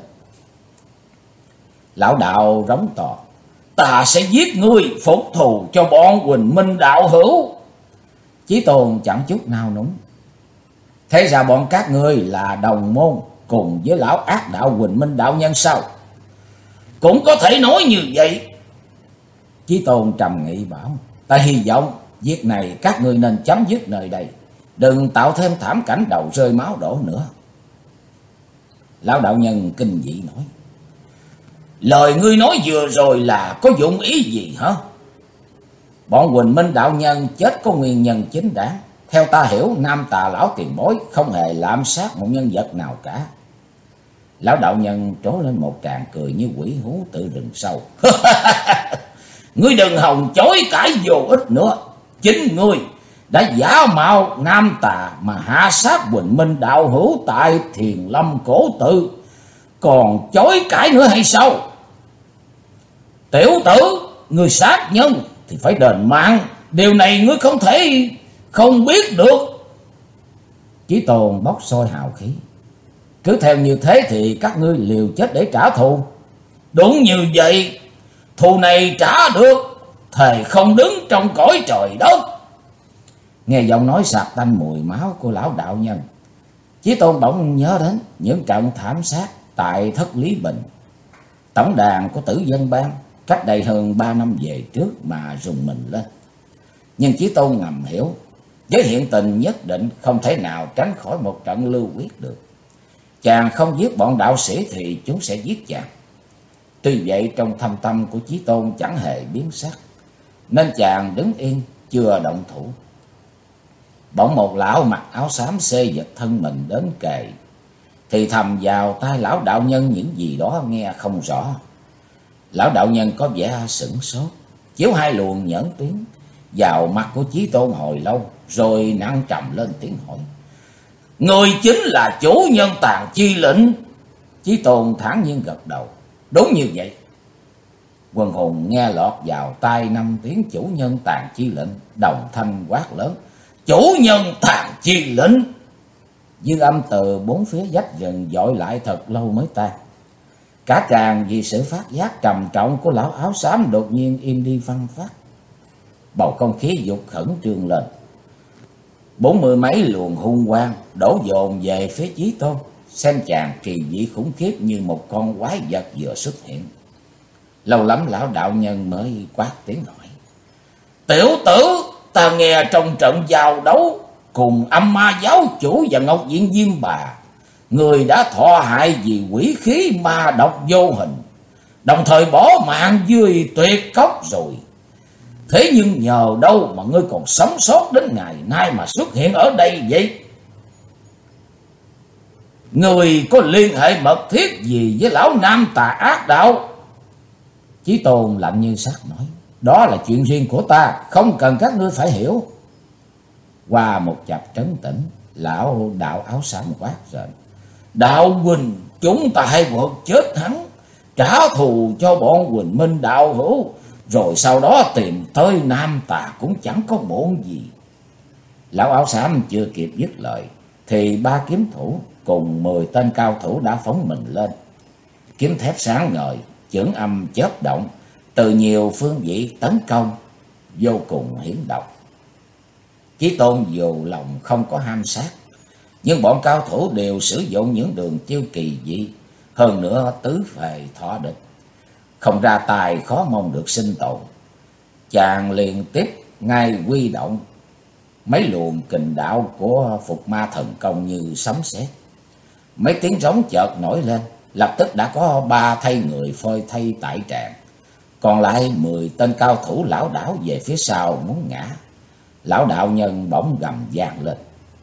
Lão đạo rống to: Ta sẽ giết ngươi phục thù cho bọn Huỳnh Minh đạo hữu. Chí Tôn chẳng chút nao núng: Thế ra bọn các ngươi là đồng môn cùng với lão ác đạo Huỳnh Minh đạo nhân sao? Cũng có thể nói như vậy. Chí Tôn trầm nghị bảo: Ta hy vọng việc này các ngươi nên chấm dứt nơi đây, đừng tạo thêm thảm cảnh đầu rơi máu đổ nữa. Lão đạo nhân kinh dị nói: Lời ngươi nói vừa rồi là có dụng ý gì hả? Bọn Huỳnh Minh đạo nhân chết có nguyên nhân chính đáng. Theo ta hiểu, Nam Tà lão tiền bối không hề lạm sát một nhân vật nào cả. Lão đạo nhân trố lên một tràng cười như quỷ hú tự rừng sâu. Ngươi đừng hòng chối cãi vô ích nữa. Chính ngươi đã giả mạo Nam Tà mà hạ sát Huỳnh Minh đạo hữu tại Thiền Lâm Cổ Tự, còn chối cãi nữa hay sao? Tiểu tử, ngươi sát nhân thì phải đền mạng, điều này ngươi không thể không biết được. Chí Tôn bốc sôi hào khí: Cứ theo như thế thì các ngươi liều chết để trả thù. Đúng như vậy, thù này trả được thề không đứng trong cõi trời đất. Nghe giọng nói sặc tanh mùi máu của lão đạo nhân, Chí Tôn bỗng nhớ đến những trận thảm sát tại Thất Lý Bình, tổng đàn của Tử Dân Bang cách đây hơn 3 năm về trước mà rùng mình lên. Nhưng Chí Tôn ngầm hiểu, với hiện tình nhất định không thể nào tránh khỏi một trận lưu huyết được. Chàng không giết bọn đạo sĩ thì chúng sẽ giết chàng. Tuy vậy trong thâm tâm của Chí Tôn chẳng hề biến sắc, nên chàng đứng yên chưa động thủ. Bỗng một lão mặc áo xám xê dịch thân mình đến kề, thì thầm vào tai lão đạo nhân những gì đó nghe không rõ. Lão đạo nhân có vẻ sửng sốt, chiếu hai luồng nhẫn tuyến vào mặt của Chí Tôn hồi lâu, rồi nặng trầm lên tiếng hỏi: người chính là chủ nhân Tàn Chi lệnh? Chí Tôn thản nhiên gật đầu: đúng như vậy. Quần hùng nghe lọt vào tai 5 tiếng chủ nhân Tàn Chi lệnh, đồng thanh quát lớn: chủ nhân Tàn Chi lệnh! Dương âm từ bốn phía vách rừng dội lại thật lâu mới tan. Cả tràng vì sự phát giác trầm trọng của lão áo xám đột nhiên im đi phăng phát. Bầu không khí dục khẩn trương lên. 40 mấy luồng hung quang đổ dồn về phía Chí Tôn, xem chàng kỳ dị khủng khiếp như một con quái vật vừa xuất hiện. Lâu lắm lão đạo nhân mới quát tiếng hỏi: tiểu tử, ta nghe trong trận giao đấu cùng Âm Ma giáo chủ và Ngọc Diện Diêm Bà, người đã thọ hại vì quỷ khí ma độc vô hình, đồng thời bỏ mạng dưới tuyệt cốc rồi. Thế nhưng nhờ đâu mà ngươi còn sống sót đến ngày nay mà xuất hiện ở đây vậy? Người có liên hệ mật thiết gì với lão nam tà ác đạo? Chí Tôn lạnh như sắt nói: đó là chuyện riêng của ta, không cần các ngươi phải hiểu. Qua một chập trấn tĩnh, lão đạo áo xám quát rền: đạo huynh, chúng ta hãy vượt chết hắn, trả thù cho bọn Huỳnh Minh đạo hữu, rồi sau đó tìm tới nam tà cũng chẳng có bổn gì. Lão áo xám chưa kịp dứt lời thì 3 kiếm thủ cùng 10 tên cao thủ đã phóng mình lên. Kiếm thép sáng ngời, chưởng âm chớp động, từ nhiều phương vị tấn công, vô cùng hiểm độc. Chí Tôn dù lòng không có ham sát, nhưng bọn cao thủ đều sử dụng những đường chiêu kỳ dị, hơn nữa tứ phề thọ địch, không ra tài khó mong được sinh tồn. Chàng liền tiếp ngay huy động mấy luồng kình đạo của Phục Ma thần công như sấm sét. Mấy tiếng rống chợt nổi lên, lập tức đã có 3 thây người phơi thây tại tràng, còn lại 10 tên cao thủ lảo đảo về phía sau muốn ngã. Lão đạo nhân bỗng gầm vang lên: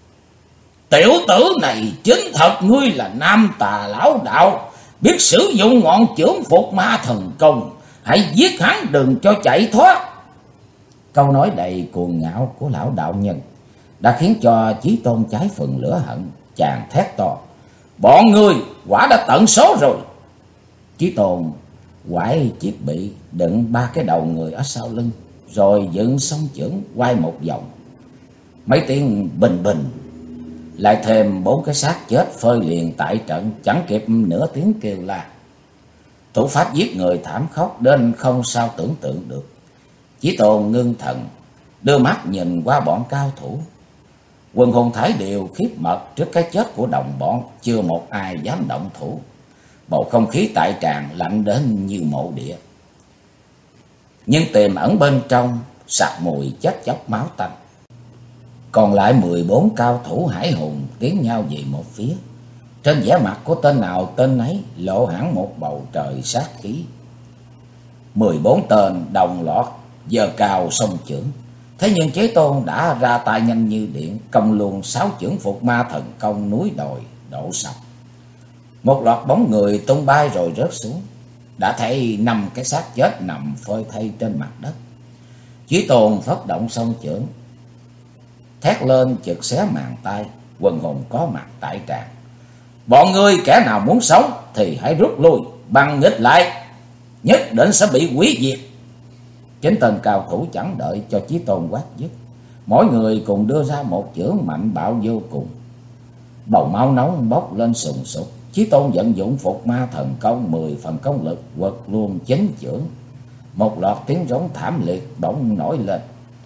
tiểu tử này, chính thật ngươi là nam tà lão đạo, biết sử dụng ngọn chưởng Phục Ma thần công, hãy giết hắn đừng cho chạy thoát. Câu nói đầy cuồng ngạo của lão đạo nhân đã khiến cho Chí Tôn cháy phần lửa hận. Chàng thét to: bọn ngươi quả đã tận số rồi. Chí Tôn quải chiếc bị đựng 3 cái đầu người ở sau lưng, rồi dựng song chưởng quay một vòng. Mấy tiếng bình bình, lại thêm 4 cái xác chết phơi liền tại trận, chẳng kịp nửa tiếng kêu la. Thủ pháp giết người thảm khốc đến không sao tưởng tượng được. Chí Tôn ngưng thần, đưa mắt nhìn qua bọn cao thủ. Quần hùng thải đều khiếp mật trước cái chết của đồng bọn, chưa một ai dám động thủ. Bầu không khí tại tràng lạnh đến như mộ địa, nhưng tiềm ẩn bên trong sặc mùi chết chóc máu tanh. Còn lại 14 cao thủ hải hùng tiến nhau về một phía. Trên vẻ mặt của tên nào tên nấy lộ hẳn một bầu trời sát khí. 14 tên đồng loạt giơ cao song chưởng. Thế nhưng Chí Tôn đã ra tay nhanh như điện, công luôn 6 chưởng Phục Ma thần công núi đồi đổ sập. Một loạt bóng người tung bay rồi rớt xuống. Đã thấy 5 cái xác chết nằm phơi thây trên mặt đất. Chí Tôn phất động song chưởng, thét lên chực xé màn tay. Quần hùng có mặt tại tràng: bọn ngươi kẻ nào muốn sống thì hãy rút lui, băng nghịch lại, nhất định sẽ bị hủy diệt. Chính tên cao thủ chẳng đợi cho Chí Tôn quát dứt, mỗi người cùng đưa ra một chưởng mạnh bạo vô cùng. Bầu máu nóng bốc lên sùng sục. Chí Tôn vận dụng Phục Ma thần công, 10 phần công lực quật luôn 9 chưởng. một loạt tiếng rống thảm liệt bỗng nổi lên.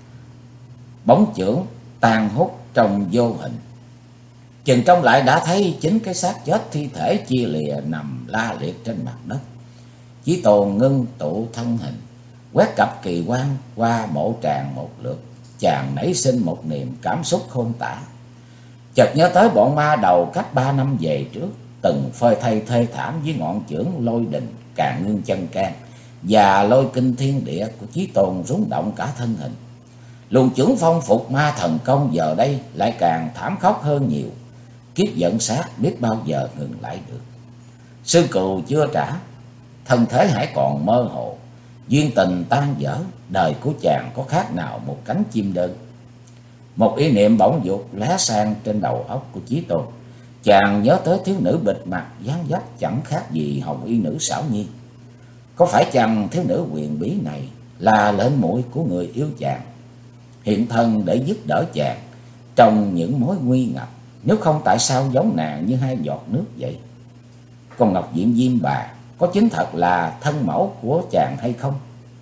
Bóng chưởng tan hút trong vô hình. Chừng trông lại đã thấy chính cái xác chết thi thể chia lìa nằm la liệt trên mặt đất. Chí Tôn ngưng tụ thân hình, quét cặp kỳ quan qua mộ tràng một lượt, chàng nảy sinh một niềm cảm xúc khôn tả. Chợt nhớ tới bọn ma đầu cách 3 năm về trước từng phơi thây thê thảm với ngọn chưởng lôi đình Càn Ngưng Chân Can và lôi kinh thiên địa của Chí Tôn rung động cả thân hình. Luồng chưởng phong phục ma thần công giờ đây lại càng thảm khốc hơn nhiều. Kiếp giận sát biết bao giờ ngừng lại được. Sư cừu chưa trả, thân thế hãy còn mơ hồ, duyên tình tan vỡ, đời của chàng có khác nào một cánh chim đơn. Một ý niệm bỗng dục lóe sang trên đầu óc của Chí Tôn. Chàng nhớ tới thiếu nữ bịt mặt dáng dấp chẳng khác gì hồng y nữ xảo nhi. Có phải chăng thiếu nữ huyền bí này là lệnh muội của người yêu chàng, hiện thân để giúp đỡ chàng trong những mối nguy ngập? Nếu không, tại sao giống nàng như hai giọt nước vậy? Còn Ngọc Diệm Diêm Bà có chính thật là thân mẫu của chàng hay không?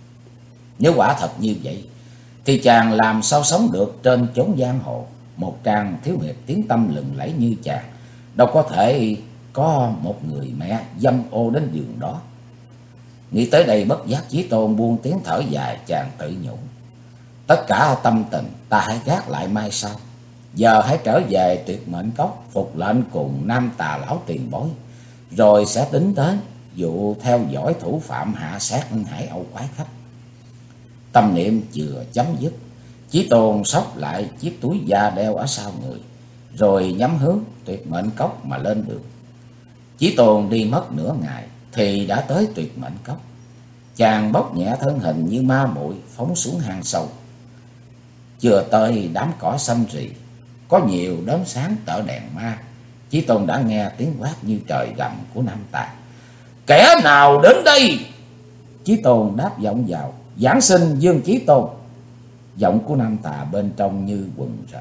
Nếu quả thật như vậy thì chàng làm sao sống được trên chốn giang hồ? Một trang thiếu hiệp tiếng tăm lừng lẫy như chàng đâu có thể có một người mẹ dâm ô đến giường đó. Nghĩ tới đây bất giác Chí Tôn buông tiếng thở dài, chàng tự nhủ: tất cả tâm tình ta hãy gác lại mai sau. Giờ hãy trở về Tuyệt Mệnh Cốc phục lệnh cùng Nam Tà lão tiền bối, rồi sẽ tính đến vụ theo dõi thủ phạm hạ sát Hải Âu quái khách. Tâm niệm vừa chấm dứt, Chí Tôn xốc lại chiếc túi da đeo ở sau người, rồi nhắm hướng Tuyệt Mệnh Cốc mà lên đường. Chí Tôn đi mất nửa ngày thì đã tới Tuyệt Mệnh Cốc. Chàng bốc nhẹ thân hình như ma muội phóng xuống hang sâu. Chưa tới đám cỏ xanh rì có nhiều đốm sáng tở đèn ma, Chí Tôn đã nghe tiếng quát như trời gầm của Nam Tà: kẻ nào đến đây? Chí Tôn đáp vọng vào: giảng sinh Dương Chí Tôn. Giọng của Nam Tà bên trong như quần rỡ: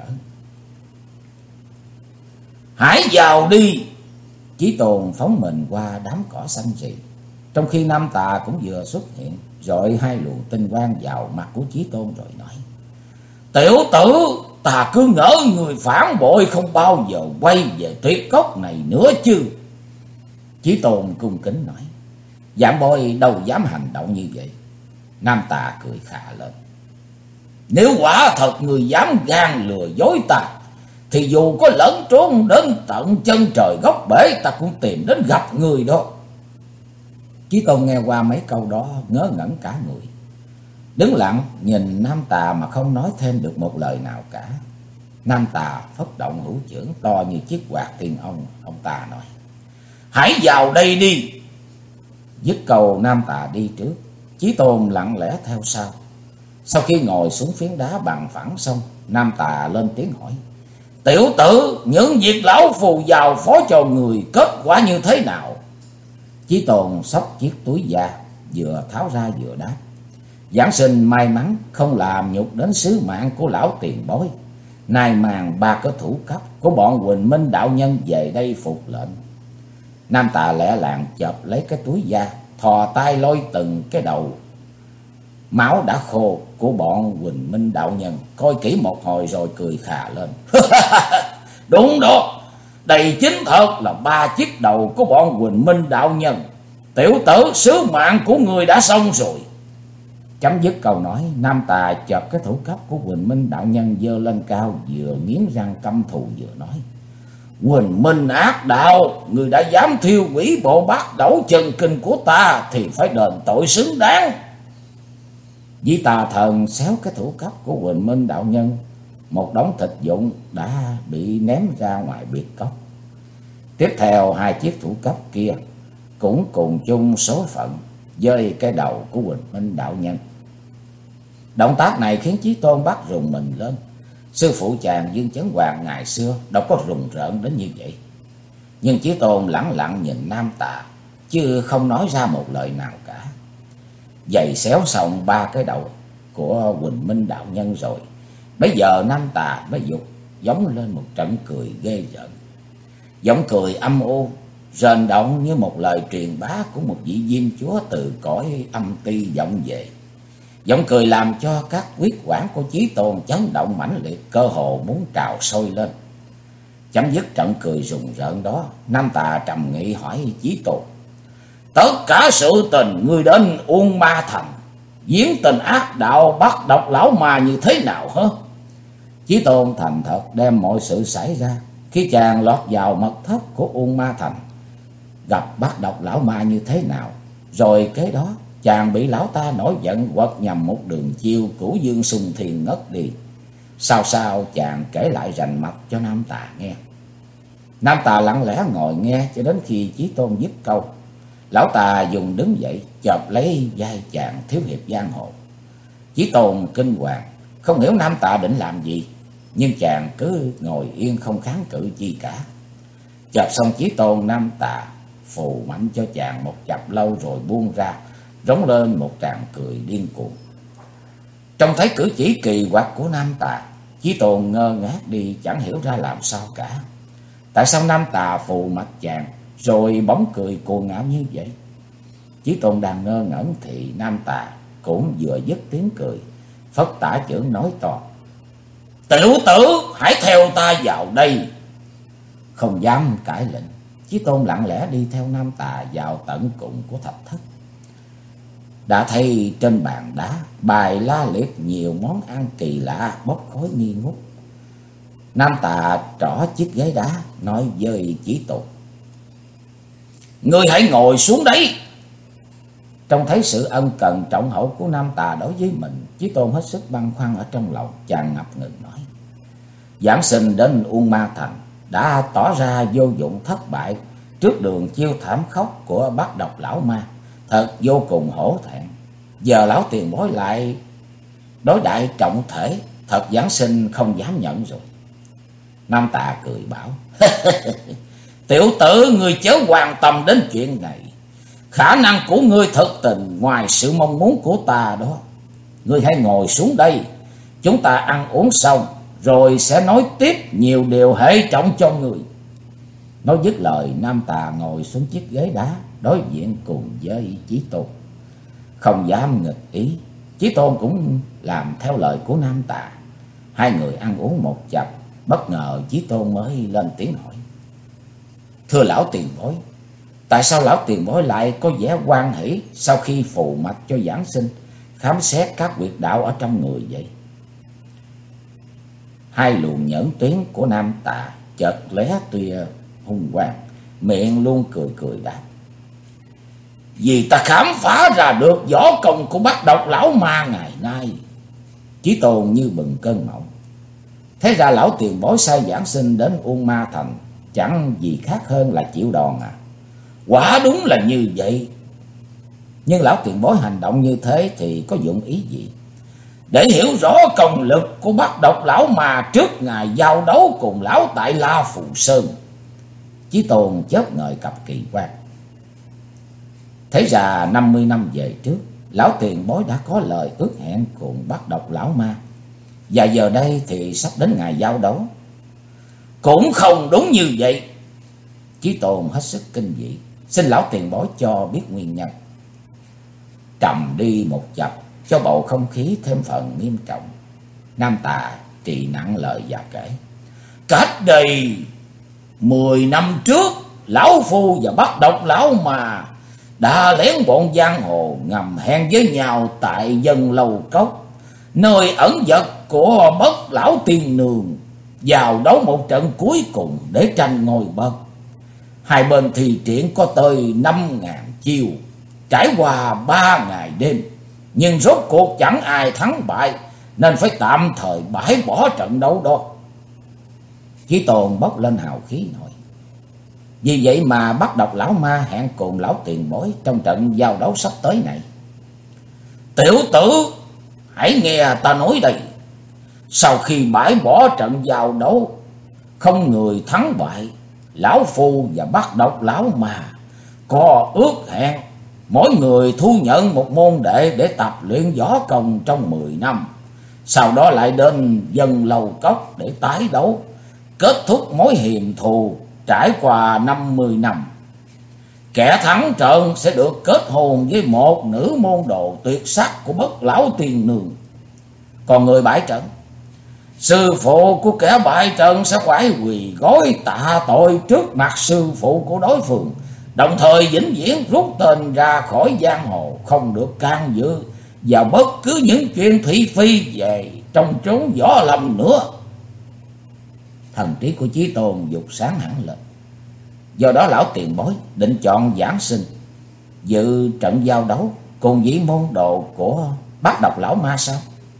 hãy vào đi. Chí Tôn phóng mình qua đám cỏ xanh rì, trong khi Nam Tà cũng vừa xuất hiện, rọi hai luồng tinh quang vào mặt của Chí Tôn rồi nói: tiểu tử, ta cứ ngỡ người phản bội không bao giờ quay về Tuyệt Cốc này nữa chứ. Chí Tôn cung kính nói: vạn bối đâu dám hành động như vậy. Nam Tà cười khà lên: nếu quả thật người dám gan lừa dối ta, thì dù có lẫn trốn đến tận chân trời góc bể, ta cũng tìm đến gặp người đó. Chí Tôn nghe qua mấy câu đó ngớ ngẩn cả người, đứng lặng nhìn Nam Tà mà không nói thêm được một lời nào cả. Nam Tà phất động hữu chưởng to như chiếc quạt tiên ông ta nói: hãy vào đây đi. Dứt câu, Nam Tà đi trước, Chí Tôn lặng lẽ theo sau. Sau khi ngồi xuống phiến đá bằng phẳng xong, Nam Tà lên tiếng hỏi: tiểu tử, những việc lão phù vào phó cho người kết quả như thế nào? Chí Tôn xốc chiếc túi da, vừa tháo ra vừa đáp: giảng sinh may mắn không làm nhục đến sứ mạng của lão tiền bối, nay màng 3 cái thủ cấp của bọn Huỳnh Minh đạo nhân về đây phục lệnh. Nam Tà lẹ làng chộp lấy cái túi da, thò tay lôi từng cái đầu máu đã khô của bọn Huỳnh Minh đạo nhân, coi kỹ một hồi rồi cười khà lên: đúng đó, đây chính thật là 3 chiếc đầu của bọn Huỳnh Minh đạo nhân. Tiểu tử, sứ mạng của người đã xong rồi. Chấm dứt câu nói, Nam Tà chợp cái thủ cấp của Huỳnh Minh đạo nhân giơ lên cao, vừa nghiến răng căm thù vừa nói: Huỳnh Minh ác đạo, người đã dám thiêu hủy bộ bát đẩu chân kinh của ta thì phải đền tội xứng đáng. Vị tà thần xéo cái thủ cấp của Huỳnh Minh đạo nhân, một đống thịt vụn đã bị ném ra ngoài biệt cốc. Tiếp theo 2 chiếc thủ cấp kia cũng cùng chung số phận với cái đầu của Huỳnh Minh đạo nhân. Động tác này khiến Chí Tôn bắt rùng mình lên. Sư phụ chàng Dương Chấn Hoàng ngày xưa đâu có rùng rợn đến như vậy. Nhưng Chí Tôn lẳng lặng nhìn Nam Tà, chứ không nói ra một lời nào cả. Giày xéo xong 3 cái đầu của Huỳnh Minh đạo nhân rồi, bây giờ Nam Tà mới dục giống lên một trận cười ghê rợn. Giọng cười âm u rền động như một lời truyền bá của một vị diêm chúa từ cõi âm ti vọng về. Giọng cười làm cho các huyết quản của Chí Tôn chấn động mãnh liệt, cơ hồ muốn trào sôi lên. Chấm dứt trận cười rùng rợn đó, Nam Tà trầm nghị hỏi Chí Tôn: tất cả sự tình ngươi đến Uông Ma Thành giếng tình ác đạo bắt độc lão ma như thế nào hả? Chí Tôn thành thật đem mọi sự xảy ra khi chàng lọt vào mật thất của Uông Ma Thành, gặp bắt độc lão ma như thế nào, rồi kế đó chàng bị lão ta nổi giận quật nhầm một đường chiêu Cửu Dương Xung Thiên ngất đi. Sao chàng kể lại rành mạch cho Nam Tà nghe. Nam Tà lặng lẽ ngồi nghe cho đến khi Chí Tôn dứt câu. Lão ta dùng đứng dậy chộp lấy vai chàng thiếu hiệp giang hồ. Chí Tôn kinh hoàng, không hiểu Nam Tà định làm gì, nhưng chàng cứ ngồi yên không kháng cự chi cả. Chộp xong Chí Tôn, Nam Tà phù mạnh cho chàng một chập lâu rồi buông ra, rống lên một tràng cười điên cuồng. Trông thấy cử chỉ kỳ quặc của Nam Tà, Chí Tôn ngơ ngác đi, chẳng hiểu ra làm sao cả. Tại sao Nam Tà phù mặt chàng rồi bỗng cười cuồng ngạo như vậy? Chí Tôn đang ngơ ngẩn thì Nam Tà cũng vừa dứt tiếng cười, phất tả chưởng nói to: tiểu tử, hãy theo ta vào đây. Không dám cãi lệnh, Chí Tôn lặng lẽ đi theo Nam Tà vào tận cùng của thạch thất. Đã thấy trên bàn đá bày la liệt nhiều món ăn kỳ lạ bốc khói nghi ngút. Nam Tà trỏ chiếc ghế đá nói với Chí Tôn: ngươi hãy ngồi xuống đấy. Trông thấy sự ân cần trọng hậu của Nam Tà đối với mình, Chí Tôn hết sức băn khoăn ở trong lòng, chàng ngập ngừng nói: giảng sinh đến Uông Ma Thành đã tỏ ra vô dụng thất bại trước đường chiêu thảm khốc của bắt độc lão ma, thật vô cùng hổ thẹn. Giờ lão tiền bối lại đối đại trọng thể, thật giảng sinh không dám nhận rồi. Nam Tà cười bảo: tiểu tử, ngươi chớ quan tâm đến chuyện này. Khả năng của ngươi thực tình ngoài sự mong muốn của ta đó. Ngươi hãy ngồi xuống đây, chúng ta ăn uống xong rồi sẽ nói tiếp nhiều điều hệ trọng cho ngươi. Nói dứt lời, Nam Tà ngồi xuống chiếc ghế đá đối diện cùng với Chí Tôn, không dám nghịch ý. Chí Tôn cũng làm theo lời của Nam Tà. Hai người ăn uống một chập, bất ngờ Chí Tôn mới lên tiếng hỏi: thưa lão tiền bối, tại sao lão tiền bối lại có vẻ hoan hỷ sau khi phù mạch cho giảng sinh khám xét các huyệt đạo ở trong người vậy? Hai luồng nhẫn tuyến của Nam Tà chợt lóe tia hung quang, miệng luôn cười cười đáp: vì ta khám phá ra được võ công của bắt độc lão ma ngày nay. Chí Tôn như bừng cơn mộng. Thế ra lão tiền bối sai giảng sinh đến Uông Ma Thành chẳng gì khác hơn là chịu đòn à? Quả đúng là như vậy. Nhưng lão tiền bối hành động như thế thì có dụng ý gì? Để hiểu rõ công lực của bắt độc lão ma trước ngày giao đấu cùng lão tại La Phù Sơn. Chí Tôn chớp ngời cặp kỳ quan. Thế ra 50 năm về trước, lão tiền bối đã có lời ước hẹn cùng bắt độc lão ma, và giờ đây thì sắp đến ngày giao đấu. Cũng không đúng như vậy. Chí Tôn hết sức kinh dị, xin lão tiền bối cho biết nguyên nhân. Trầm đi một chập cho bầu không khí thêm phần nghiêm trọng, Nam Tà trì nặng lời và kể: cách đây 10 năm trước, lão phu và bắt độc lão mà đã lén bọn giang hồ ngầm hẹn với nhau tại Dân Lâu Cốc, nơi ẩn vật của bất lão tiên nương, vào đấu một trận cuối cùng để tranh ngôi bậc. Hai bên thì triển có tới 5.000 chiêu, trải qua 3 ngày đêm, nhưng rốt cuộc chẳng ai thắng bại, nên phải tạm thời bãi bỏ trận đấu đó. Chí Tôn bốc lên hào khí nói: vì vậy mà bắt độc lão ma hẹn cùng lão tiền bối trong trận giao đấu sắp tới này. Tiểu tử, hãy nghe ta nói đây. Sau khi bãi bỏ trận giao đấu, không người thắng bại, lão phu và bắt độc lão ma có ước hẹn mỗi người thu nhận một môn đệ để tập luyện võ công trong 10 năm. Sau đó lại đến Dân Lâu Cốc để tái đấu, kết thúc mối hiềm thù trải qua 50 năm. Kẻ thắng trận sẽ được kết hôn với một nữ môn đồ tuyệt sắc của Bất Lão Tiên Nương. Còn người bại trận, sư phụ của kẻ bại trận sẽ phải quỳ gối tạ tội trước mặt sư phụ của đối phương, đồng thời vĩnh viễn rút tên ra khỏi giang hồ, không được can dự vào bất cứ những chuyện thị phi về trong chốn võ lâm nữa. Thần trí của Chí Tôn dục sáng hẳn lên. Do đó lão tiền bối định chọn Giảng Sinh dự trận giao đấu cùng với môn đồ của Bát Độc Lão Ma sao?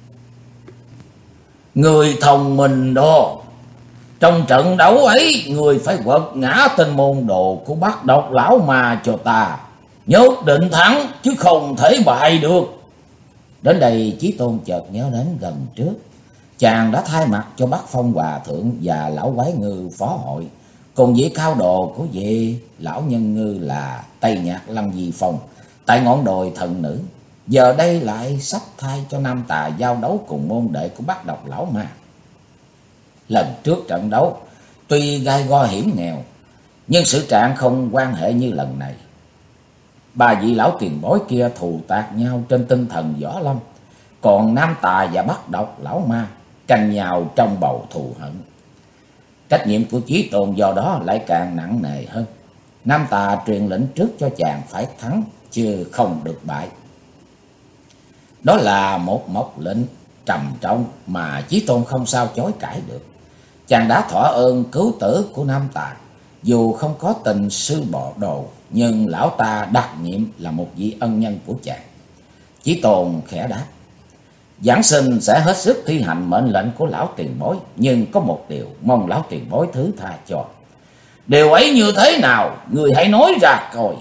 Người thông minh đó, trong trận đấu ấy người phải quật ngã tên môn đồ của Bát Độc Lão Ma cho ta, nhất định thắng chứ không thể bại được. Đến đây Chí Tôn chợt nhớ đến gần trước chàng đã thay mặt cho Bắc Phong Hòa Thượng và Lão Quái Ngư phó hội, cùng với cao đồ của vị lão nhân ngư là Tây Nhạc Lăng Di Phong tại ngọn đồi thần nữ. Giờ đây lại sắp thay cho Nam Tà giao đấu cùng môn đệ của Bát Độc Lão Ma. Lần trước trận đấu tuy gai go hiểm nghèo, nhưng sự trạng không quan hệ như lần này. Ba vị lão tiền bối kia thù tạc nhau trên tinh thần võ lâm, còn Nam Tà và Bát Độc Lão Ma tranh nhau trong bầu thù hận. Trách nhiệm của Chí Tôn do đó lại càng nặng nề hơn. Nam Tà truyền lệnh trước cho chàng phải thắng chứ không được bại. Đó là một mộc lệnh trầm trọng mà Chí Tôn không sao chối cãi được. Chàng đã thọ ơn cứu tử của Nam Tà, dù không có tình sư bộ đồ, nhưng lão ta đặc nhiệm là một vị ân nhân của chàng. Chí Tôn khẽ đáp: Giảng Sinh sẽ hết sức thi hành mệnh lệnh của lão tiền bối, nhưng có một điều mong lão tiền bối thứ tha cho. Điều ấy như thế nào, người hãy nói ra coi.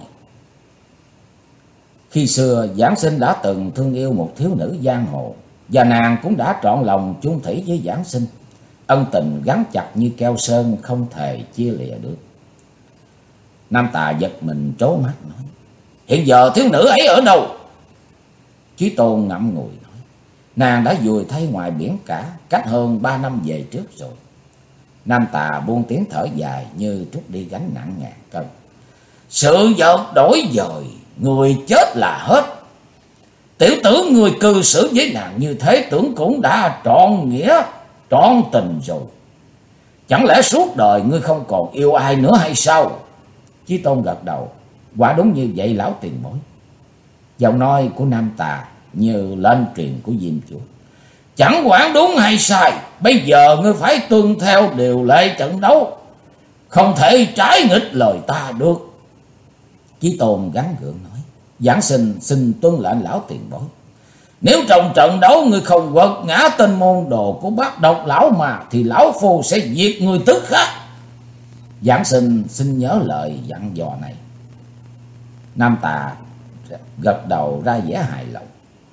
Khi xưa Giảng Sinh đã từng thương yêu một thiếu nữ giang hồ, và nàng cũng đã trọn lòng chung thủy với Giảng Sinh. Ân tình gắn chặt như keo sơn, không thể chia lìa được. Nam Tà giật mình trố mắt nói: Hiện giờ thiếu nữ ấy ở đâu? Chí Tôn ngậm ngùi nói: Nàng đã vùi thay ngoài biển cả, cách hơn 3 năm về trước rồi. Nam Tà buông tiếng thở dài như trút đi gánh nặng ngàn cân. Sự vật đổi dời, người chết là hết. Tiểu tử người cư xử với nàng như thế tưởng cũng đã trọn nghĩa, trọn tình rồi. Chẳng lẽ suốt đời ngươi không còn yêu ai nữa hay sao? Chí Tôn gật đầu: Quả đúng như vậy lão tiền bối. Giọng nói của Nam Tà như lên truyền của Diêm Chúa: Chẳng quản đúng hay sai, bây giờ ngươi phải tuân theo điều lệ trận đấu, không thể trái nghịch lời ta được. Chí Tôn gắn gượng nói: Giảng Sinh xin tuân lệnh lão tiền bối. Nếu trong trận đấu ngươi không quật ngã tên môn đồ của Bát Độc Lão Ma, thì lão phu sẽ diệt ngươi tức khắc. Giảng Sinh xin nhớ lời dặn dò này. Nam Tà gật đầu ra vẻ hài lòng: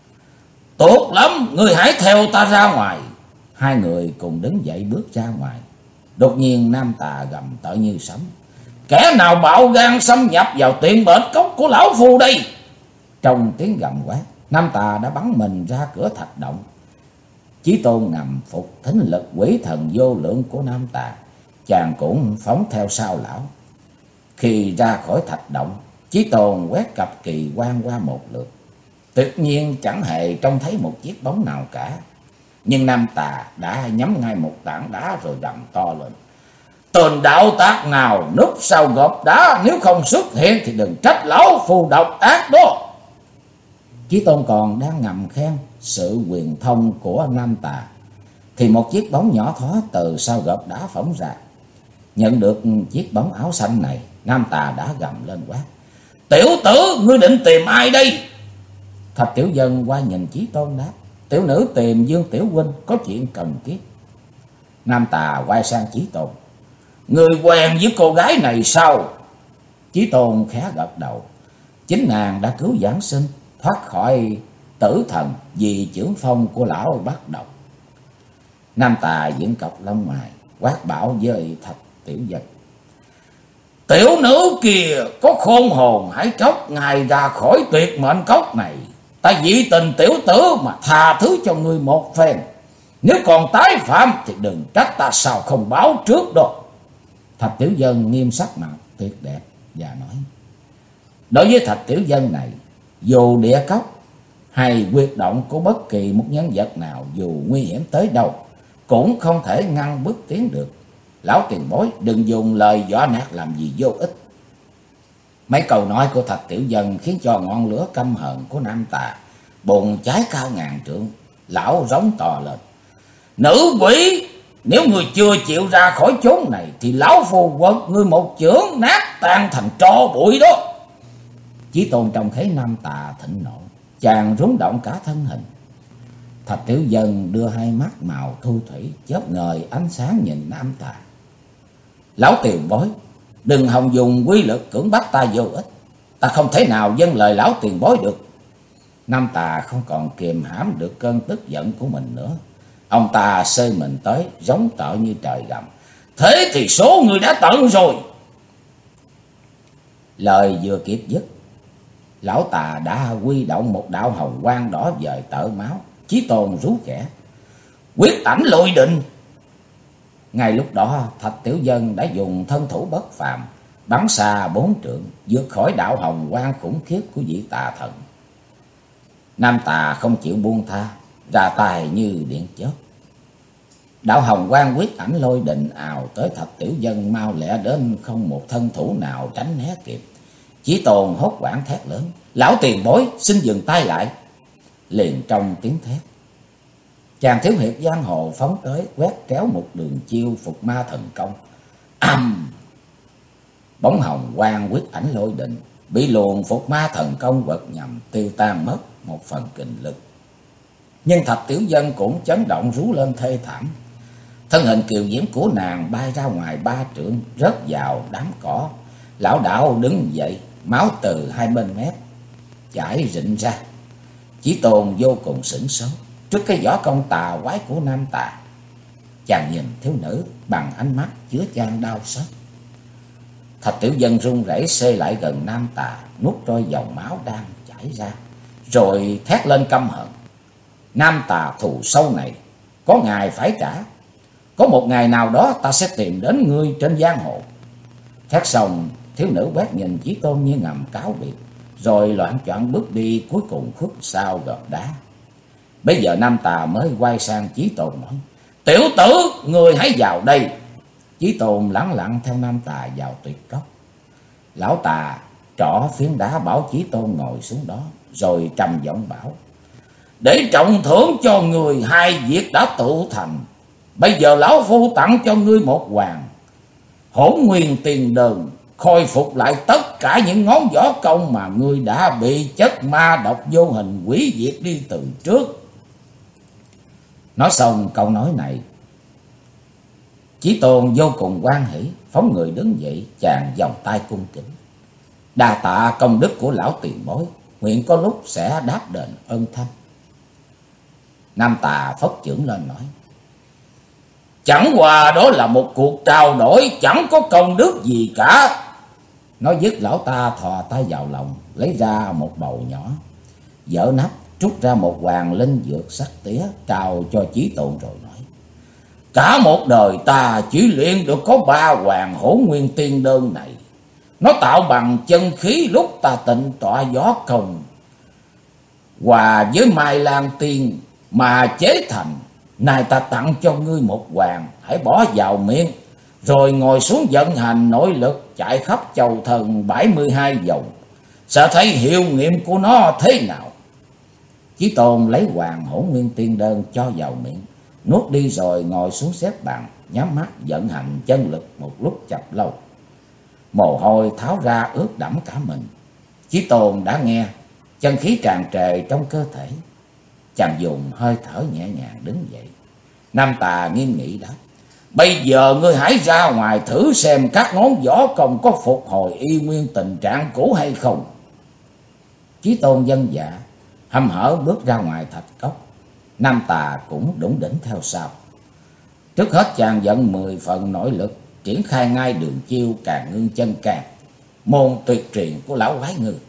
Tốt lắm, ngươi hãy theo ta ra ngoài. Hai người cùng đứng dậy bước ra ngoài. Đột nhiên Nam Tà gầm tợ như sấm: Kẻ nào bạo gan xâm nhập vào tiệm bệt cốc của lão phu đây? Trong tiếng gầm quát, Nam Tà đã bắn mình ra cửa thạch động. Chí Tôn nằm phục thính lực quỷ thần vô lượng của Nam Tà, chàng cũng phóng theo sau lão. Khi ra khỏi thạch động, Chí Tôn quét cặp kỳ quan qua một lượt, tuyệt nhiên chẳng hề trông thấy một chiếc bóng nào cả. Nhưng Nam Tà đã nhắm ngay một tảng đá rồi gầm to lên: Tên đạo tác nào núp sau gộp đá, nếu không xuất hiện thì đừng trách lão phu độc ác đó. Chí Tôn còn đang ngầm khen sự quyền thông của Nam Tà, thì một chiếc bóng nhỏ thó từ sau gộp đá phóng ra. Nhận được chiếc bóng áo xanh này, Nam Tà đã gầm lên quát: Tiểu tử, ngươi định tìm ai đây? Thạch Tiểu Dân qua nhìn Chí Tôn đáp: Tiểu nữ tìm Dương Tiểu huynh, có chuyện cần kiếp. Nam Tà quay sang Chí Tôn: Người quen với cô gái này sao? Chí Tôn khẽ gật đầu: Chính nàng đã cứu Giảng Sinh thoát khỏi tử thần vì chưởng phong của lão Bát Độc. Nam Tà dựng cọc lông mày quát bảo với Thạch Tiểu Dân: Tiểu nữ kia có khôn hồn, hãy tróc ngài ra khỏi tuyệt mệnh cốc này. Ta vì tình tiểu tử mà tha thứ cho ngươi một phen. Nếu còn tái phạm thì đừng trách ta sao không báo trước đâu. Thạch Tiểu Dân nghiêm sắc mặt tuyệt đẹp và nói: Đối với Thạch Tiểu Dân này, dù địa cốc hay huyệt động của bất kỳ một nhân vật nào dù nguy hiểm tới đâu cũng không thể ngăn bước tiến được. Lão tiền bối đừng dùng lời dọa nạt làm gì vô ích. Mấy câu nói của Thạch Tiểu Dân khiến cho ngọn lửa căm hờn của Nam Tà bùng cháy cao ngàn trượng. Lão rống to lên: Nữ quỷ, nếu người chưa chịu ra khỏi chốn này thì lão phù quật ngươi một chưởng nát tan thành tro bụi đó. Chí Tôn trông thấy Nam Tà thịnh nộ, chàng rúng động cả thân hình. Thạch Tiểu Dân đưa hai mắt màu thu thủy chớp ngời ánh sáng nhìn Nam Tà: Lão tiền bối, đừng hòng dùng quy lực cưỡng bắt ta vô ích. Ta không thể nào dâng lời lão tiền bối được. Nam Tà không còn kiềm hãm được cơn tức giận của mình nữa. Ông ta xơi mình tới, giống tợ như trời gầm: Thế thì số người đã tận rồi. Lời vừa kịp dứt, lão Tà đã huy động một đạo hồng quang đỏ vời tợ máu. Chí Tôn rú khẽ: Quyết ảnh lôi đình. Ngay lúc đó, Thạch Tiểu Dân đã dùng thân thủ bất phàm bắn xa 4 trượng, vượt khỏi đạo hồng quang khủng khiếp của vị tà thần. Nam Tà không chịu buông tha, ra tay như điện chớp. Đạo hồng quang quyết ảnh lôi đình ào tới Thạch Tiểu Dân mau lẹ đến không một thân thủ nào tránh né kịp. Chí Tôn hốt hoảng thét lớn: Lão tiền bối, xin dừng tay lại. Liền trong tiếng thét, chàng thiếu hiệp giang hồ phóng tới quét kéo một đường chiêu phục ma thần công. Bóng hồng quang quyết ảnh lôi đình bị luồng phục ma thần công quật nhằm tiêu tan mất một phần kình lực. Nhưng Thạch Tiểu Dân cũng chấn động rú lên thê thảm. Thân hình kiều diễm của nàng bay ra ngoài 3 trượng, rớt vào đám cỏ. Lão đảo đứng dậy, máu từ hai bên mép chảy rịn ra. Chí Tôn vô cùng sửng sốt trước cái võ công tà quái của Nam Tà. Chàng nhìn thiếu nữ bằng ánh mắt chứa chan đau xót. Thạch Tiểu Dân run rẩy xê lại gần Nam Tà, nuốt trôi dòng máu đang chảy ra, rồi thét lên căm hận: Nam Tà thù sâu này có ngày phải trả. Có một ngày nào đó ta sẽ tìm đến ngươi trên giang hồ. Thét xong, thiếu nữ quét nhìn Chí Tôn như ngầm cáo biệt, rồi loạng choạng bước đi, cuối cùng khuất sau gợp đá. Bây giờ Nam Tà mới quay sang Chí Tôn nói: Tiểu tử, ngươi hãy vào đây. Chí Tôn lẳng lặng theo Nam Tà vào tuyệt cốc. Lão Tà trỏ phiến đá bảo Chí Tôn ngồi xuống đó, rồi trầm giọng bảo: Để trọng thưởng cho người 2 việc đã tụ thành, bây giờ lão phu tặng cho ngươi một hoàng Hỗn Nguyên Tiền Đơn, khôi phục lại tất cả những ngón võ công mà ngươi đã bị chất ma độc vô hình hủy diệt đi từ trước. Nói xong câu nói này, Chí Tôn vô cùng hoan hỉ, phóng người đứng dậy, chàng vòng tay cung kính: Đa tạ công đức của lão tiền bối, nguyện có lúc sẽ đáp đền ơn thanh. Nam Tà phất chưởng lên nói: Chẳng qua đó là một cuộc trao đổi, chẳng có công đức gì cả. Nói dứt, lão ta thò tay vào lòng, lấy ra một bầu nhỏ, dỡ nắp, trút ra một hoàng linh dược sắc tía, trao cho Chí Tôn rồi nói: Cả một đời ta chỉ luyện được có 3 hoàng Hỗn Nguyên Tiên Đơn này. Nó tạo bằng chân khí lúc ta tịnh tọa võ công, hòa với Mai Lan Tiên mà chế thành. Nay ta tặng cho ngươi một hoàng, hãy bỏ vào miệng, rồi ngồi xuống vận hành nội lực chạy khắp châu thần 72 vòng, sẽ thấy hiệu nghiệm của nó thế nào. Chí Tôn lấy hoàng Hỗn Nguyên Tiên Đơn cho vào miệng, nuốt đi rồi ngồi xuống xếp bằng, nhắm mắt vận hành chân lực một lúc chập lâu. Mồ hôi tháo ra ướt đẫm cả mình. Chí Tôn đã nghe chân khí tràn trề trong cơ thể. Chàng dùng hơi thở nhẹ nhàng đứng dậy. Nam Tà nghiêm nghị đáp: Bây giờ ngươi hãy ra ngoài thử xem các ngón võ công có phục hồi y nguyên tình trạng cũ hay không. Chí Tôn vâng dạ, hăm hở bước ra ngoài thạch cốc. Nam Tà cũng đủng đỉnh theo sau. Trước hết chàng vận 10 phần nội lực, triển khai ngay đường chiêu Càn Ngưng Chân Can, môn tuyệt truyền của lão quái ngư.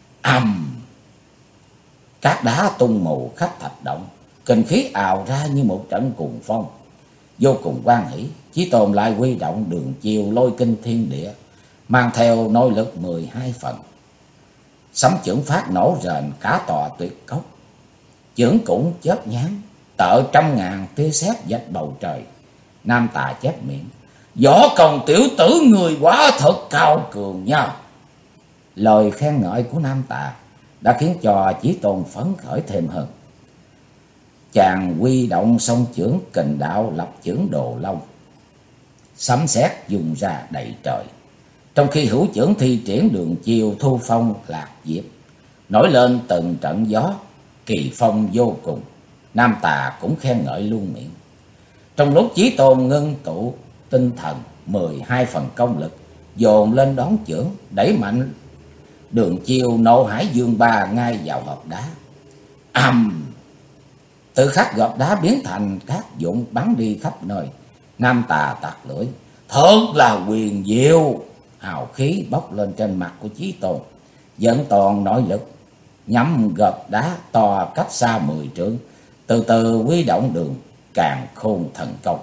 Cát đá tung mù khắp thạch động, kinh khí ào ra như một trận cuồng phong. Vô cùng hoan hỷ, Chí Tôn lại huy động đường chiêu Lôi Kinh Thiên Địa, mang theo nội lực 12 phần. Sấm chưởng phát nổ rền cả tòa tuyệt cốc. Chưởng cũng chớp nhoáng, tợ trăm ngàn tia sét vạch bầu trời. Nam Tà chép miệng: võ công tiểu tử người quá thật cao cường nha. Lời khen ngợi của Nam Tà đã khiến cho Chí Tôn phấn khởi thêm hơn. Chàng huy động song chưởng kình đạo lập chưởng Đồ Long. Sấm sét dùng ra đầy trời. Trong khi hữu chưởng thi triển đường chiêu thu phong lạc diệp, nổi lên từng trận gió, kỳ phong vô cùng. Nam Tà cũng khen ngợi luôn miệng. Trong lúc Chí Tôn ngưng tụ tinh thần, 12 phần công lực dồn lên đón chưởng, đẩy mạnh đường chiêu nộ hải dương ba ngay vào hộp đá. Tự khắc gợp đá biến thành cát vụn bắn đi khắp nơi. Nam Tà tặc lưỡi: thật là huyền diệu. Hào khí bốc lên trên mặt của Chí Tôn, dẫn toàn nội lực nhắm gợp đá to cách xa 10 trượng, từ từ huy động đường càn khôn thần công.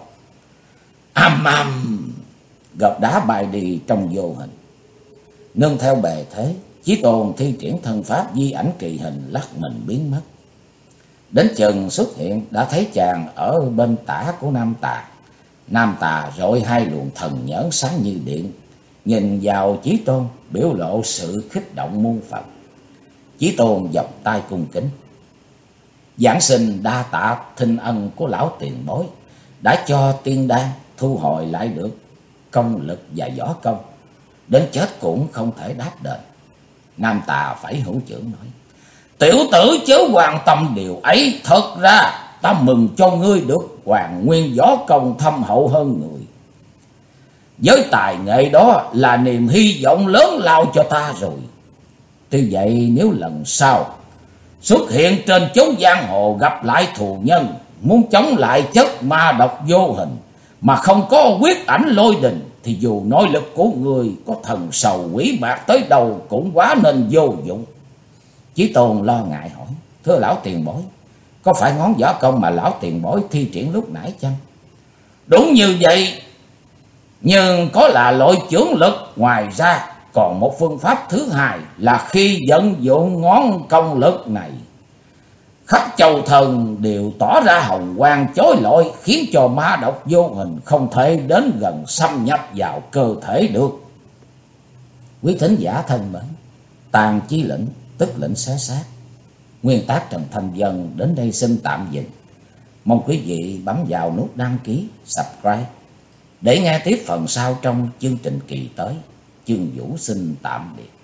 Gợp đá bay đi trong vô hình. Nương theo bề thế, Chí Tôn thi triển thân pháp di ảnh kỳ hình lắc mình biến mất. Đến chừng xuất hiện đã thấy chàng ở bên tả của Nam Tà. Nam Tà rọi hai luồng thần nhẫn sáng như điện, nhìn vào Chí Tôn biểu lộ sự khích động muôn phần. Chí Tôn vòng tay cung kính: giảng sinh đa tạ thinh ân của lão tiền bối, đã cho tiên đan thu hồi lại được công lực và võ công, đến chết cũng không thể đáp đền. Nam Tà phải hữu chưởng nói: tiểu tử chớ quan tâm điều ấy, thật ra ta mừng cho ngươi được hoàn nguyên võ công thâm hậu hơn người. Với tài nghệ đó là niềm hy vọng lớn lao cho ta rồi. Tuy vậy nếu lần sau xuất hiện trên chốn giang hồ gặp lại thù nhân, muốn chống lại chất ma độc vô hình mà không có quyết ảnh lôi đình, thì dù nội lực của người có thần sầu quỷ bạc tới đâu cũng quá nên vô dụng. Chí Tôn lo ngại hỏi: thưa lão tiền bối, có phải ngón võ công mà lão tiền bối thi triển lúc nãy chăng? Đúng như vậy, nhưng có là loại chưởng lực. Ngoài ra còn một phương pháp thứ hai là khi vận dụng ngón công lực này, khắp châu thần đều tỏ ra hồng quang chói lọi, khiến cho ma độc vô hình không thể đến gần xâm nhập vào cơ thể được. Quý thính giả thân mến, Tàn Chí Lĩnh tức lĩnh xé xác, nguyên tác Trần Thanh Vân đến đây xin tạm dừng. Mong quý vị bấm vào nút đăng ký, subscribe để nghe tiếp phần sau trong chương trình kỳ tới. Chương Vũ xin tạm biệt.